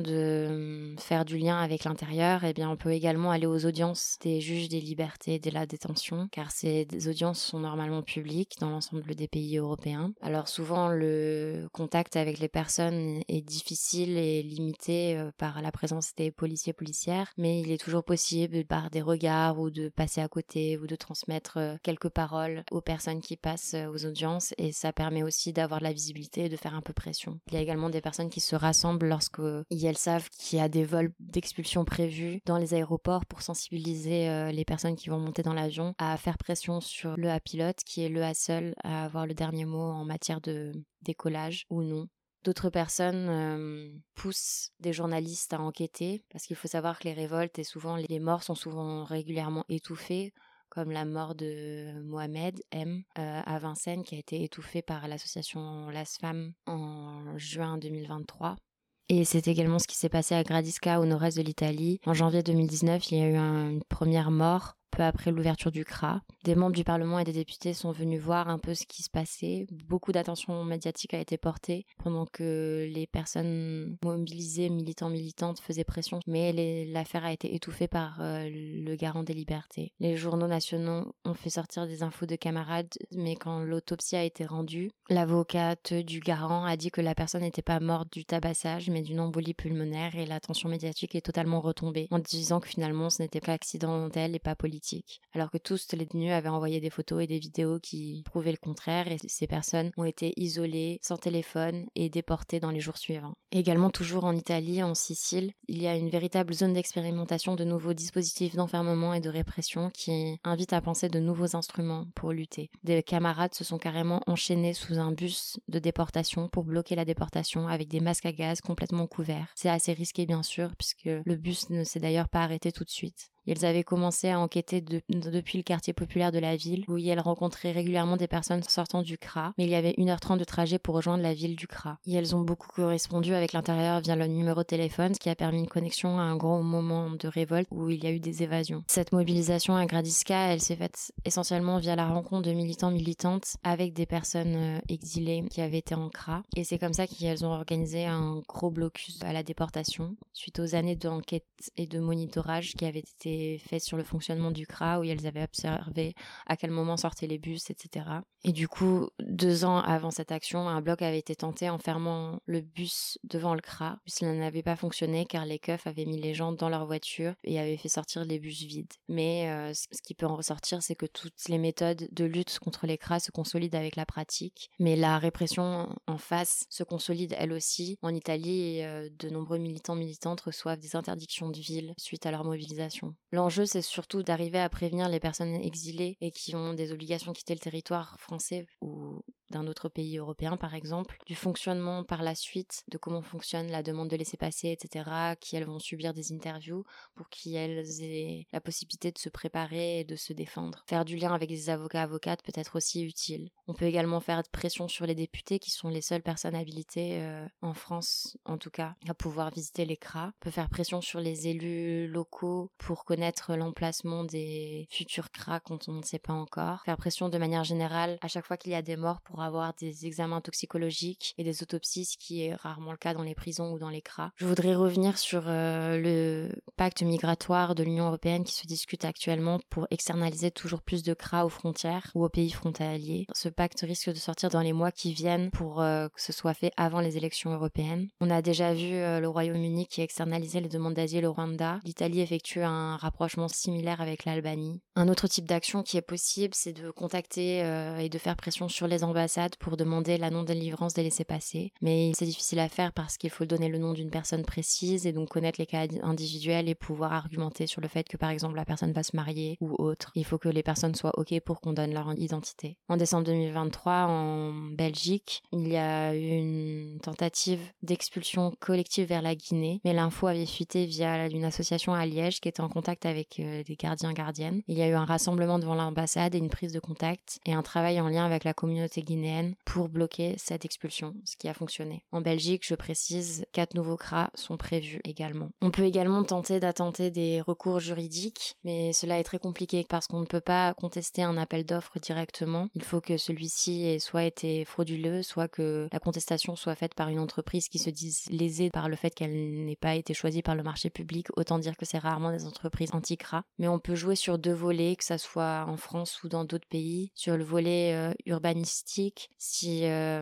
de faire du lien avec l'intérieur ? Eh bien, on peut également aller aux audiences des juges des libertés de la détention, car ces audiences sont normalement publiques dans l'ensemble des pays européens. Alors souvent le contact avec les personnes est difficile et limité par la présence des policiers-policières, mais il est toujours possible par des regards ou de passer à côté ou de transmettre quelques paroles aux personnes qui passent aux audiences et ça permet aussi d'avoir de la visibilité et de faire un peu pression. Il y a également des personnes qui se rassemblent lorsque elles savent qu'il y a des vols d'expulsion prévus dans les aéroports pour sensibiliser les personnes qui vont monter dans l'avion à faire pression sur le pilote qui est le seul à avoir le dernier mot en matière de décollage ou non. D'autres personnes poussent des journalistes à enquêter parce qu'il faut savoir que les révoltes et souvent les morts sont souvent régulièrement étouffées, comme la mort de Mohamed M à Vincennes qui a été étouffé par l'association Las Femmes en juin 2023. Et c'est également ce qui s'est passé à Gradisca au nord-est de l'Italie. En janvier 2019, il y a eu une première mort peu après l'ouverture du CRA. Des membres du Parlement et des députés sont venus voir un peu ce qui se passait. Beaucoup d'attention médiatique a été portée pendant que les personnes mobilisées, militantes faisaient pression. Mais l'affaire a été étouffée par le garant des libertés. Les journaux nationaux ont fait sortir des infos de camarades, mais quand l'autopsie a été rendue, l'avocate du garant a dit que la personne n'était pas morte du tabassage, mais d'une embolie pulmonaire et l'attention médiatique est totalement retombée en disant que finalement ce n'était pas accidentel et pas politique. Alors que tous les détenus avaient envoyé des photos et des vidéos qui prouvaient le contraire et ces personnes ont été isolées, sans téléphone et déportées dans les jours suivants. Également toujours en Italie, en Sicile, il y a une véritable zone d'expérimentation de nouveaux dispositifs d'enfermement et de répression qui invitent à penser de nouveaux instruments pour lutter. Des camarades se sont carrément enchaînés sous un bus de déportation pour bloquer la déportation avec des masques à gaz complètement couverts. C'est assez risqué bien sûr puisque le bus ne s'est d'ailleurs pas arrêté tout de suite. Ils avaient commencé à enquêter depuis le quartier populaire de la ville, où ils rencontraient régulièrement des personnes sortant du CRA, mais il y avait 1h30 de trajet pour rejoindre la ville du CRA. Et elles ont beaucoup correspondu avec l'intérieur via le numéro de téléphone, ce qui a permis une connexion à un gros moment de révolte où il y a eu des évasions. Cette mobilisation à Gradiška, elle s'est faite essentiellement via la rencontre de militants-militantes avec des personnes exilées qui avaient été en CRA. Et c'est comme ça qu'elles ont organisé un gros blocus à la déportation, suite aux années d'enquête et de monitorage qui avaient été faits sur le fonctionnement du CRA, où elles avaient observé à quel moment sortaient les bus, etc. Et du coup, 2 ans avant cette action, un bloc avait été tenté en fermant le bus devant le CRA. Cela n'avait pas fonctionné car les keufs avaient mis les gens dans leur voiture et avaient fait sortir les bus vides. Mais ce qui peut en ressortir, c'est que toutes les méthodes de lutte contre les CRA se consolident avec la pratique. Mais la répression en face se consolide elle aussi. En Italie, de nombreux militantes reçoivent des interdictions de ville suite à leur mobilisation. L'enjeu, c'est surtout d'arriver à prévenir les personnes exilées et qui ont des obligations de quitter le territoire français ou d'un autre pays européen par exemple, du fonctionnement par la suite, de comment fonctionne la demande de laisser-passer, etc., qui elles vont subir des interviews pour qu'elles aient la possibilité de se préparer et de se défendre. Faire du lien avec des avocats-avocates peut être aussi utile. On peut également faire pression sur les députés qui sont les seules personnes habilitées, en France en tout cas, à pouvoir visiter les CRA. On peut faire pression sur les élus locaux pour connaître l'emplacement des futurs CRA quand on ne sait pas encore. Faire pression de manière générale à chaque fois qu'il y a des morts pour avoir des examens toxicologiques et des autopsies, ce qui est rarement le cas dans les prisons ou dans les CRA. Je voudrais revenir sur le pacte migratoire de l'Union européenne qui se discute actuellement pour externaliser toujours plus de CRA aux frontières ou aux pays frontaliers. Ce pacte risque de sortir dans les mois qui viennent pour que ce soit fait avant les élections européennes. On a déjà vu le Royaume-Uni qui a externalisé les demandes d'asile au Rwanda. L'Italie effectue un rapprochement similaire avec l'Albanie. Un autre type d'action qui est possible, c'est de contacter et de faire pression sur les ambassades pour demander la non-délivrance des laissez-passer. Mais c'est difficile à faire parce qu'il faut donner le nom d'une personne précise et donc connaître les cas individuels et pouvoir argumenter sur le fait que par exemple la personne va se marier ou autre. Il faut que les personnes soient OK pour qu'on donne leur identité. En décembre 2023, en Belgique, il y a eu une tentative d'expulsion collective vers la Guinée, mais l'info avait fuité via une association à Liège qui était en contact avec des gardiens-gardiennes. Il y a eu un rassemblement devant l'ambassade et une prise de contact et un travail en lien avec la communauté guinéenne pour bloquer cette expulsion, ce qui a fonctionné. En Belgique, je précise, 4 nouveaux CRA sont prévus également. On peut également tenter d'attenter des recours juridiques, mais cela est très compliqué parce qu'on ne peut pas contester un appel d'offres directement. Il faut que celui-ci ait soit été frauduleux, soit que la contestation soit faite par une entreprise qui se dise lésée par le fait qu'elle n'ait pas été choisie par le marché public. Autant dire que c'est rarement des entreprises anti-CRA. Mais on peut jouer sur 2 volets, que ça soit en France ou dans d'autres pays. Sur le volet urbanistique, si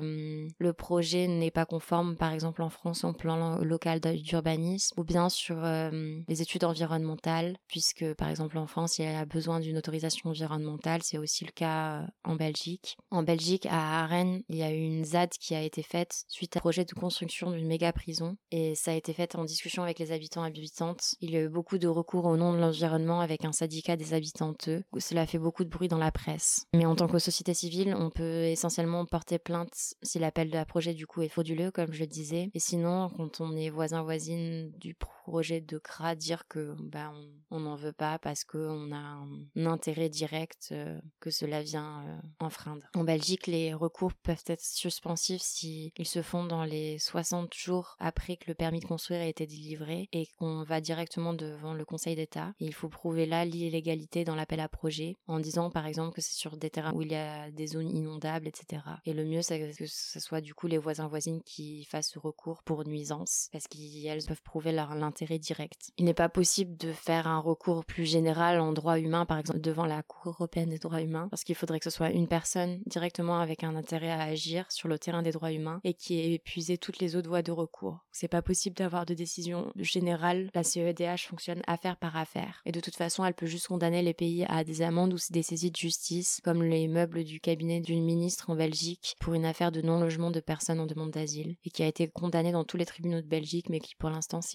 le projet n'est pas conforme, par exemple en France, au plan local d'urbanisme, ou bien sur les études environnementales, puisque par exemple en France, il y a besoin d'une autorisation environnementale, c'est aussi le cas en Belgique. En Belgique, à Rennes, il y a eu une ZAD qui a été faite suite à un projet de construction d'une méga prison, et ça a été fait en discussion avec les habitants et habitantes. Il y a eu beaucoup de recours au nom de l'environnement avec un syndicat des habitantes. Cela fait beaucoup de bruit dans la presse. Mais en tant que société civile, on peut essentiellement porter plainte si l'appel à projet du coup est frauduleux, comme je le disais. Et sinon, quand on est voisin-voisine du projet de CRA, dire que on n'en veut pas parce qu'on a un intérêt direct que cela vient enfreindre. En Belgique, les recours peuvent être suspensifs si ils se font dans les 60 jours après que le permis de construire a été délivré et qu'on va directement devant le Conseil d'État. Et il faut prouver là l'illégalité dans l'appel à projet en disant par exemple que c'est sur des terrains où il y a des zones inondables, etc. Et le mieux, c'est que ce soit du coup les voisins-voisines qui fassent ce recours pour nuisance parce qu'elles peuvent prouver l'intérêt direct. Il n'est pas possible de faire un recours plus général en droit humain, par exemple devant la Cour européenne des droits humains, parce qu'il faudrait que ce soit une personne directement avec un intérêt à agir sur le terrain des droits humains et qui ait épuisé toutes les autres voies de recours. C'est pas possible d'avoir de décision générale. La CEDH fonctionne affaire par affaire. Et de toute façon, elle peut juste condamner les pays à des amendes ou des saisies de justice, comme les meubles du cabinet d'une ministre en Belgique pour une affaire de non-logement de personnes en demande d'asile et qui a été condamnée dans tous les tribunaux de Belgique mais qui pour l'instant siège toujours.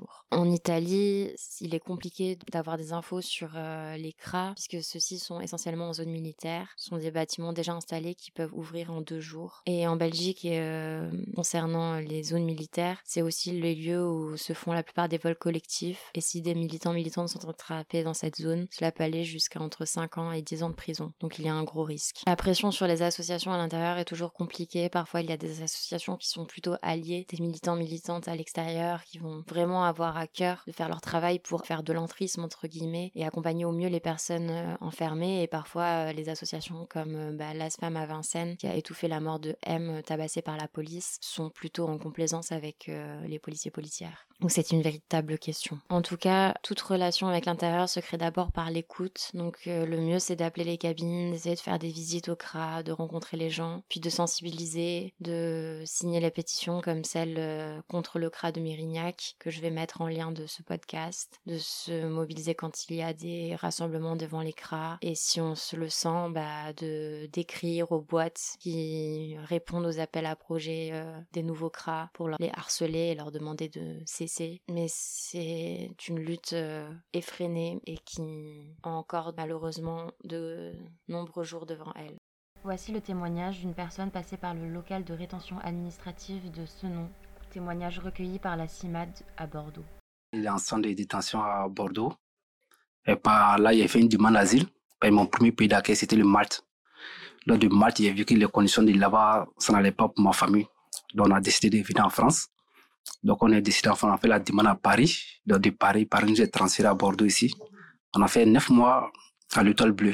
jours. En Italie, il est compliqué d'avoir des infos sur les CRA, puisque ceux-ci sont essentiellement en zone militaire. Ce sont des bâtiments déjà installés qui peuvent ouvrir en 2 jours. Et en Belgique, concernant les zones militaires, c'est aussi les lieux où se font la plupart des vols collectifs. Et si des militantes sont attrapés dans cette zone, cela peut aller jusqu'à entre 5 ans et 10 ans de prison. Donc il y a un gros risque. La pression sur les associations à l'intérieur est toujours compliquée. Parfois, il y a des associations qui sont plutôt alliées des militantes à l'extérieur, qui vont vraiment avoir à cœur de faire leur travail pour faire de l'entrisme, entre guillemets, et accompagner au mieux les personnes enfermées. Et parfois, les associations comme l'ASFAM à Vincennes, qui a étouffé la mort de M tabassée par la police, sont plutôt en complaisance avec les policiers policières. Donc c'est une véritable question. En tout cas, toute relation avec l'intérieur se crée d'abord par l'écoute. Donc le mieux, c'est d'appeler les cabines, d'essayer de faire des visites au CRA, de rencontrer les gens, puis de sensibiliser, de signer les pétitions comme celle contre le CRA de Mérignac, que je vais mettre en lien de ce podcast, de se mobiliser quand il y a des rassemblements devant les CRA, et si on se le sent, d'écrire aux boîtes qui répondent aux appels à projets des nouveaux CRA pour les harceler et leur demander de cesser. Mais c'est une lutte effrénée et qui a encore malheureusement de nombreux jours devant elle. Voici le témoignage d'une personne passée par le local de rétention administrative de Senon. Témoignage recueilli par la CIMAD à Bordeaux. Il est en centre de détention à Bordeaux. Et par là, il a fait une demande d'asile. Mon premier pays d'accueil, c'était le Malte. Lors de Malte, j'ai vu que les conditions de là-bas, ça n'allait pas pour ma famille. Donc, on a décidé de venir en France. Donc, on a décidé, on a fait la demande à Paris. Donc, de Paris, Paris nous est transféré à Bordeaux ici. On a fait 9 mois à l'Étoile Bleue.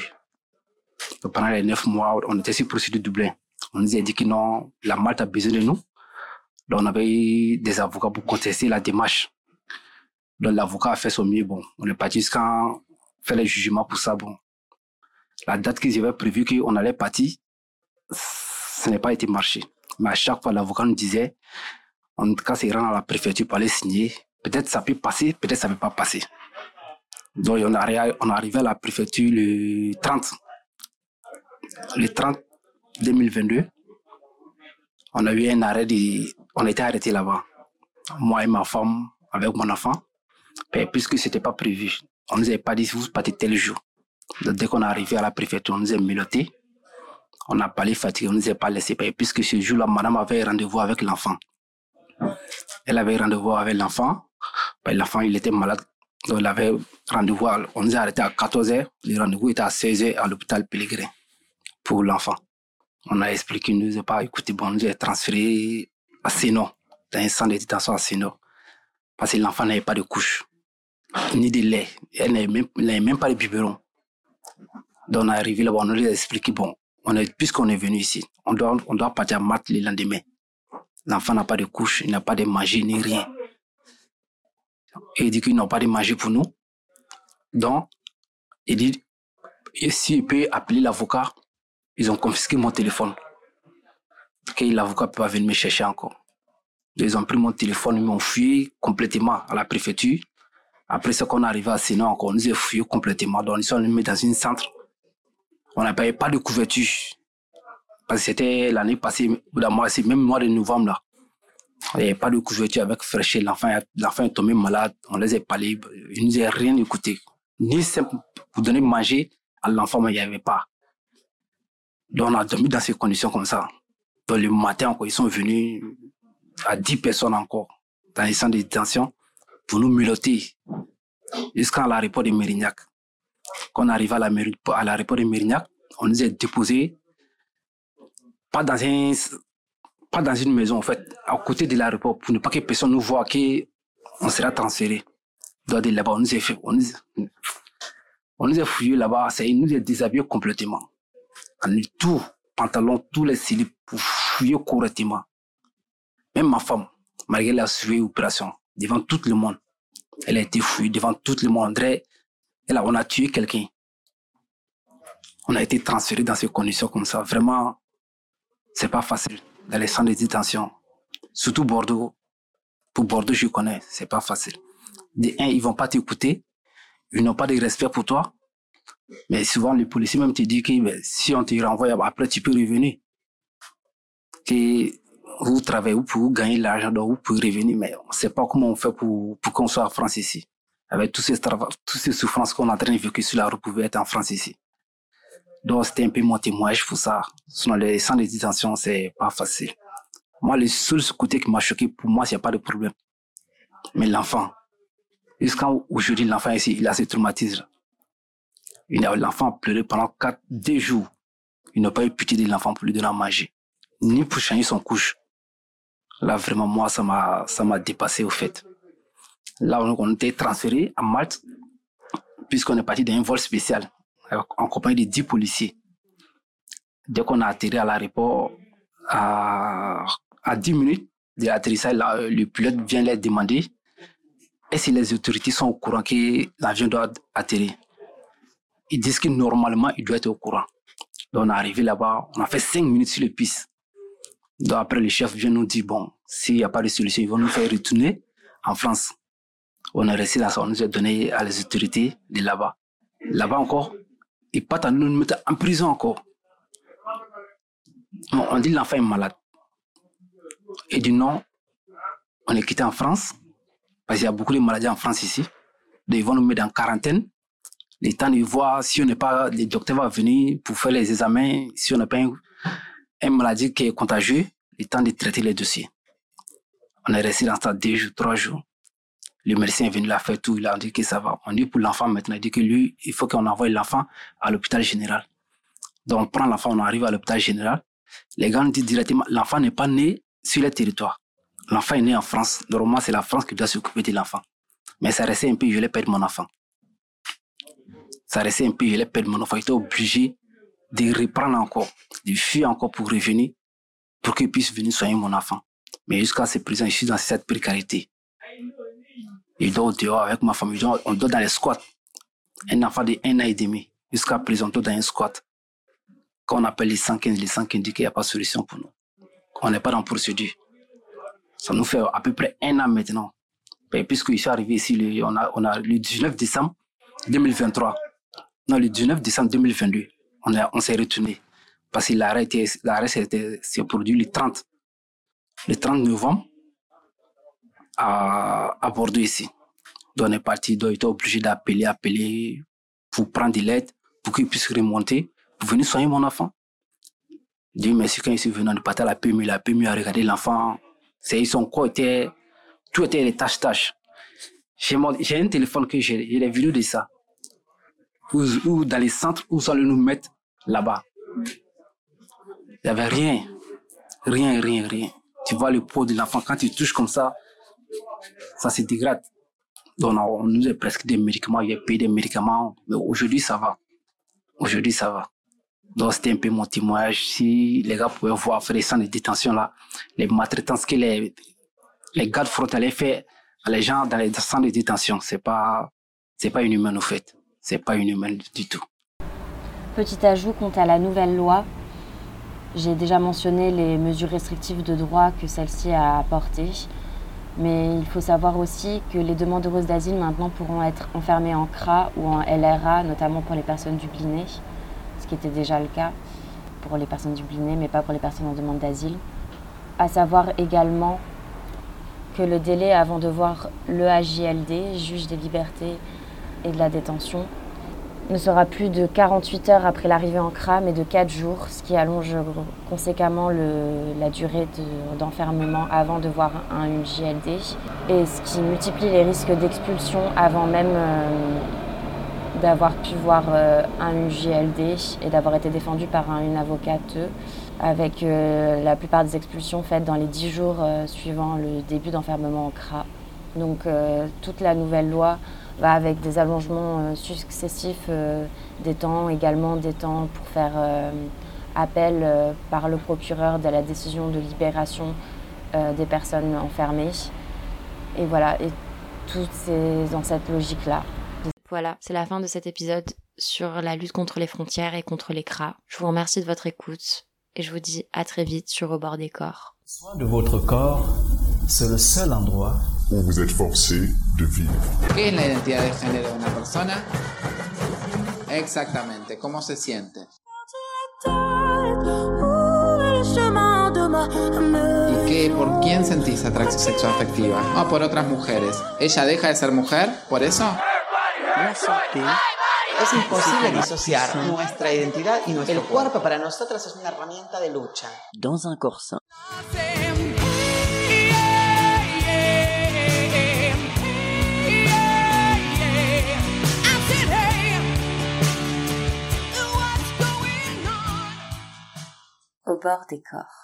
Donc, pendant les 9 mois, on était sur procédure Dublin. On nous a dit que non, la Malte a besoin de nous. Donc, on avait eu des avocats pour contester la démarche. Donc, l'avocat a fait son mieux. Bon, on est parti jusqu'à faire les jugements pour ça. Bon, la date qu'ils avaient prévue qu'on allait partir, ce n'est pas été marché. Mais à chaque fois, l'avocat nous disait, en tout cas, c'est rendre à la préfecture pour aller signer. Peut-être ça peut passer, peut-être ça ne peut pas passer. Donc, on est arrivé à la préfecture le 30. Le 30 2022, on a eu un arrêt on a été arrêté là-bas. Moi et ma femme, avec mon enfant. Mais puisque ce n'était pas prévu, on ne nous avait pas dit vous partez tel jour. Donc, dès qu'on est arrivé à la préfecture, on nous a menotté. On n'a pas les fatigués, on ne nous a pas laissé payer. Puisque ce jour-là, madame avait rendez-vous avec l'enfant. Elle avait rendez-vous avec l'enfant. L'enfant, il était malade. Donc, il avait rendez-vous. On nous a arrêté à 14h. Le rendez-vous était à 16h à l'hôpital Pellegrin pour l'enfant. On a expliqué, nous a pas écouté, bon, on nous a transféré à Senon, dans un centre de détention à Senon. Parce que l'enfant n'avait pas de couche, ni de lait. Elle n'avait même pas de biberon. Donc, on est arrivé là-bas, on nous a expliqué, bon, puisqu'on est venu ici, on doit partir à Malte le lendemain. L'enfant n'a pas de couche, il n'a pas de manger, ni rien. Et il dit qu'ils n'ont pas de manger pour nous. Donc, il dit, s'il peut appeler l'avocat, ils ont confisqué mon téléphone. Que l'avocat ne peut pas venir me chercher encore. Ils ont pris mon téléphone, ils m'ont fouillé complètement à la préfecture. Après ce qu'on est arrivé à Senon encore, on nous a fouillé complètement. Donc, ils sont mis dans un centre. On n'a pas de couverture. Parce que c'était l'année passée, c'est même mois de novembre là. Il n'y avait pas de couverture avec fraîcheur. L'enfant est tombé malade. On les a parlé. Ils ne nous ont rien écouté. Ni simple pour donner manger à l'enfant, mais il n'y avait pas. Donc, on a dormi dans ces conditions comme ça. Donc, le matin encore, ils sont venus à 10 personnes encore dans les centres de détention pour nous muloter jusqu'à l'aéroport de Mérignac. Quand on arrive à l'aéroport de Mérignac, on nous a déposés pas dans une maison, en fait, à côté de l'aéroport, pour ne pas que personne nous voit qu'on sera transféré. Donc, de là-bas, on nous a fouillés là-bas, ils nous a déshabillés complètement. Tout, pantalon, tous les slips, pour fouiller correctement. Même ma femme, malgré la suivie opération, devant tout le monde, elle a été fouillée devant tout le monde. On a tué quelqu'un. On a été transféré dans ces conditions comme ça. Vraiment, c'est pas facile dans les centres de détention. Surtout Bordeaux. Pour Bordeaux, je connais, c'est pas facile. Ils vont pas t'écouter. Ils n'ont pas de respect pour toi. Mais souvent, les policiers même te disent que si on te renvoie, après tu peux revenir. vous travaillez pour gagner l'argent, donc vous pouvez revenir, mais on ne sait pas comment on fait pour qu'on soit en France ici. Avec toutes ces souffrances qu'on est en train de vivre sur la route, pour être en France ici. Donc c'était un peu mon témoignage pour ça. Sinon, les centres de détention, c'est pas facile. Moi, le seul côté qui m'a choqué, pour moi, il n'y a pas de problème. Mais l'enfant, jusqu'à aujourd'hui, l'enfant ici, il a ce traumatisme. L'enfant a pleuré pendant 2 jours. Il n'a pas eu pitié de l'enfant pour lui donner à manger, ni pour changer son couche. Là, vraiment, moi, ça m'a dépassé au fait. Là, on était transféré à Malte, puisqu'on est parti d'un vol spécial, en compagnie de 10 policiers. Dès qu'on a atterri à l'aéroport, à 10 minutes de l'atterrissage, le pilote vient leur demander est-ce que les autorités sont au courant que l'avion doit atterrir. Ils disent que normalement, il doit être au courant. Donc, on est arrivé là-bas, on a fait 5 minutes sur les pistes. Donc, après, le chef vient nous dire bon, s'il n'y a pas de solution, ils vont nous faire retourner en France. On est resté là, on nous a donné à les autorités de là-bas. Là-bas encore, ils partent à nous mettre en prison encore. On dit l'enfant est malade. Et du non, on est quitté en France, parce qu'il y a beaucoup de maladies en France ici. Donc, ils vont nous mettre en quarantaine. Le temps de voir si on n'est pas, le docteur va venir pour faire les examens, si on n'a pas une maladie qui est contagieuse, le temps de traiter les dossiers. On est resté dans ça 2 jours, 3 jours. Le médecin est venu là faire tout, il a dit que ça va. On dit pour l'enfant maintenant, il dit que lui, il faut qu'on envoie l'enfant à l'hôpital général. Donc on prend l'enfant, on arrive à l'hôpital général. Les gars nous disent directement, l'enfant n'est pas né sur le territoire. L'enfant est né en France. Normalement, c'est la France qui doit s'occuper de l'enfant. Mais ça restait un peu, je l'ai perdu mon enfant. Ça restait un peu, je l'ai perdu mon enfant. Il était obligé de reprendre encore, de fuir encore pour revenir, pour qu'il puisse venir soigner mon enfant. Mais jusqu'à ce présent, je suis dans cette précarité. Je dors dehors avec ma famille. On dort dans les squats. Un enfant de 1 an et demi. Jusqu'à présent, on dort dans un squat. Quand on appelle les 115 disent qu'il n'y a pas de solution pour nous. On n'est pas dans la procédure. Ça nous fait à peu près 1 an maintenant. Et puisque je suis arrivé ici, on a le 19 décembre 2023. Non, le 19 décembre 2022, on s'est retourné. Parce que l'arrêt s'est produit le 30 novembre à Bordeaux ici. Donc on est parti, donc il était obligé d'appeler pour prendre de l'aide, pour qu'il puisse remonter, pour venir soigner mon enfant. Dieu merci, quand il est venu, on est parti à la PMU a regardé l'enfant. Son corps était, tout était des taches. J'ai un téléphone que j'ai des vidéos de ça. Ou dans les centres où ça allait nous mettre là-bas. Il n'y avait rien. Rien. Tu vois le pot de l'enfant, quand tu touches comme ça se dégrade. Donc on nous a presque des médicaments, il y a payé des médicaments, mais aujourd'hui ça va. Donc c'était un peu mon témoignage. Si les gars pouvaient voir faire les centres de détention là, les maltraitances que les gardes frontaliers font à les gens dans les centres de détention, c'est pas inhumain au fait. C'est pas inhumain du tout. Petit ajout quant à la nouvelle loi, j'ai déjà mentionné les mesures restrictives de droit que celle-ci a apportées. Mais il faut savoir aussi que les demandeuses d'asile maintenant pourront être enfermées en CRA ou en LRA, notamment pour les personnes dublinées, ce qui était déjà le cas pour les personnes dublinées, mais pas pour les personnes en demande d'asile. À savoir également que le délai avant de voir le AJLD, juge des libertés et de la détention, ne sera plus de 48 heures après l'arrivée en CRA, mais de 4 jours, ce qui allonge conséquemment la durée d'enfermement avant de voir un JLD, et ce qui multiplie les risques d'expulsion avant même d'avoir pu voir un JLD et d'avoir été défendu par une avocate, avec la plupart des expulsions faites dans les 10 jours suivant le début d'enfermement en CRA. Donc toute la nouvelle loi va avec des allongements successifs des temps, également des temps pour faire appel par le procureur de la décision de libération des personnes enfermées. Et voilà, et tout c'est dans cette logique-là. Voilà, c'est la fin de cet épisode sur la lutte contre les frontières et contre les CRA. Je vous remercie de votre écoute et je vous dis à très vite sur Au bord des corps. Soin de votre corps, c'est le seul endroit où vous êtes forcé de vivre. ¿Qué es la identidad de género de una persona? Exactamente, ¿cómo se siente? ¿Y qué, por quién sentís atracción sexual afectiva? O por otras mujeres. ¿Ella deja de ser mujer por eso? Es imposible disociar nuestra identidad y nuestro cuerpo. Para nosotras es una herramienta de lucha. Dans un corps sain. Au bord des corps.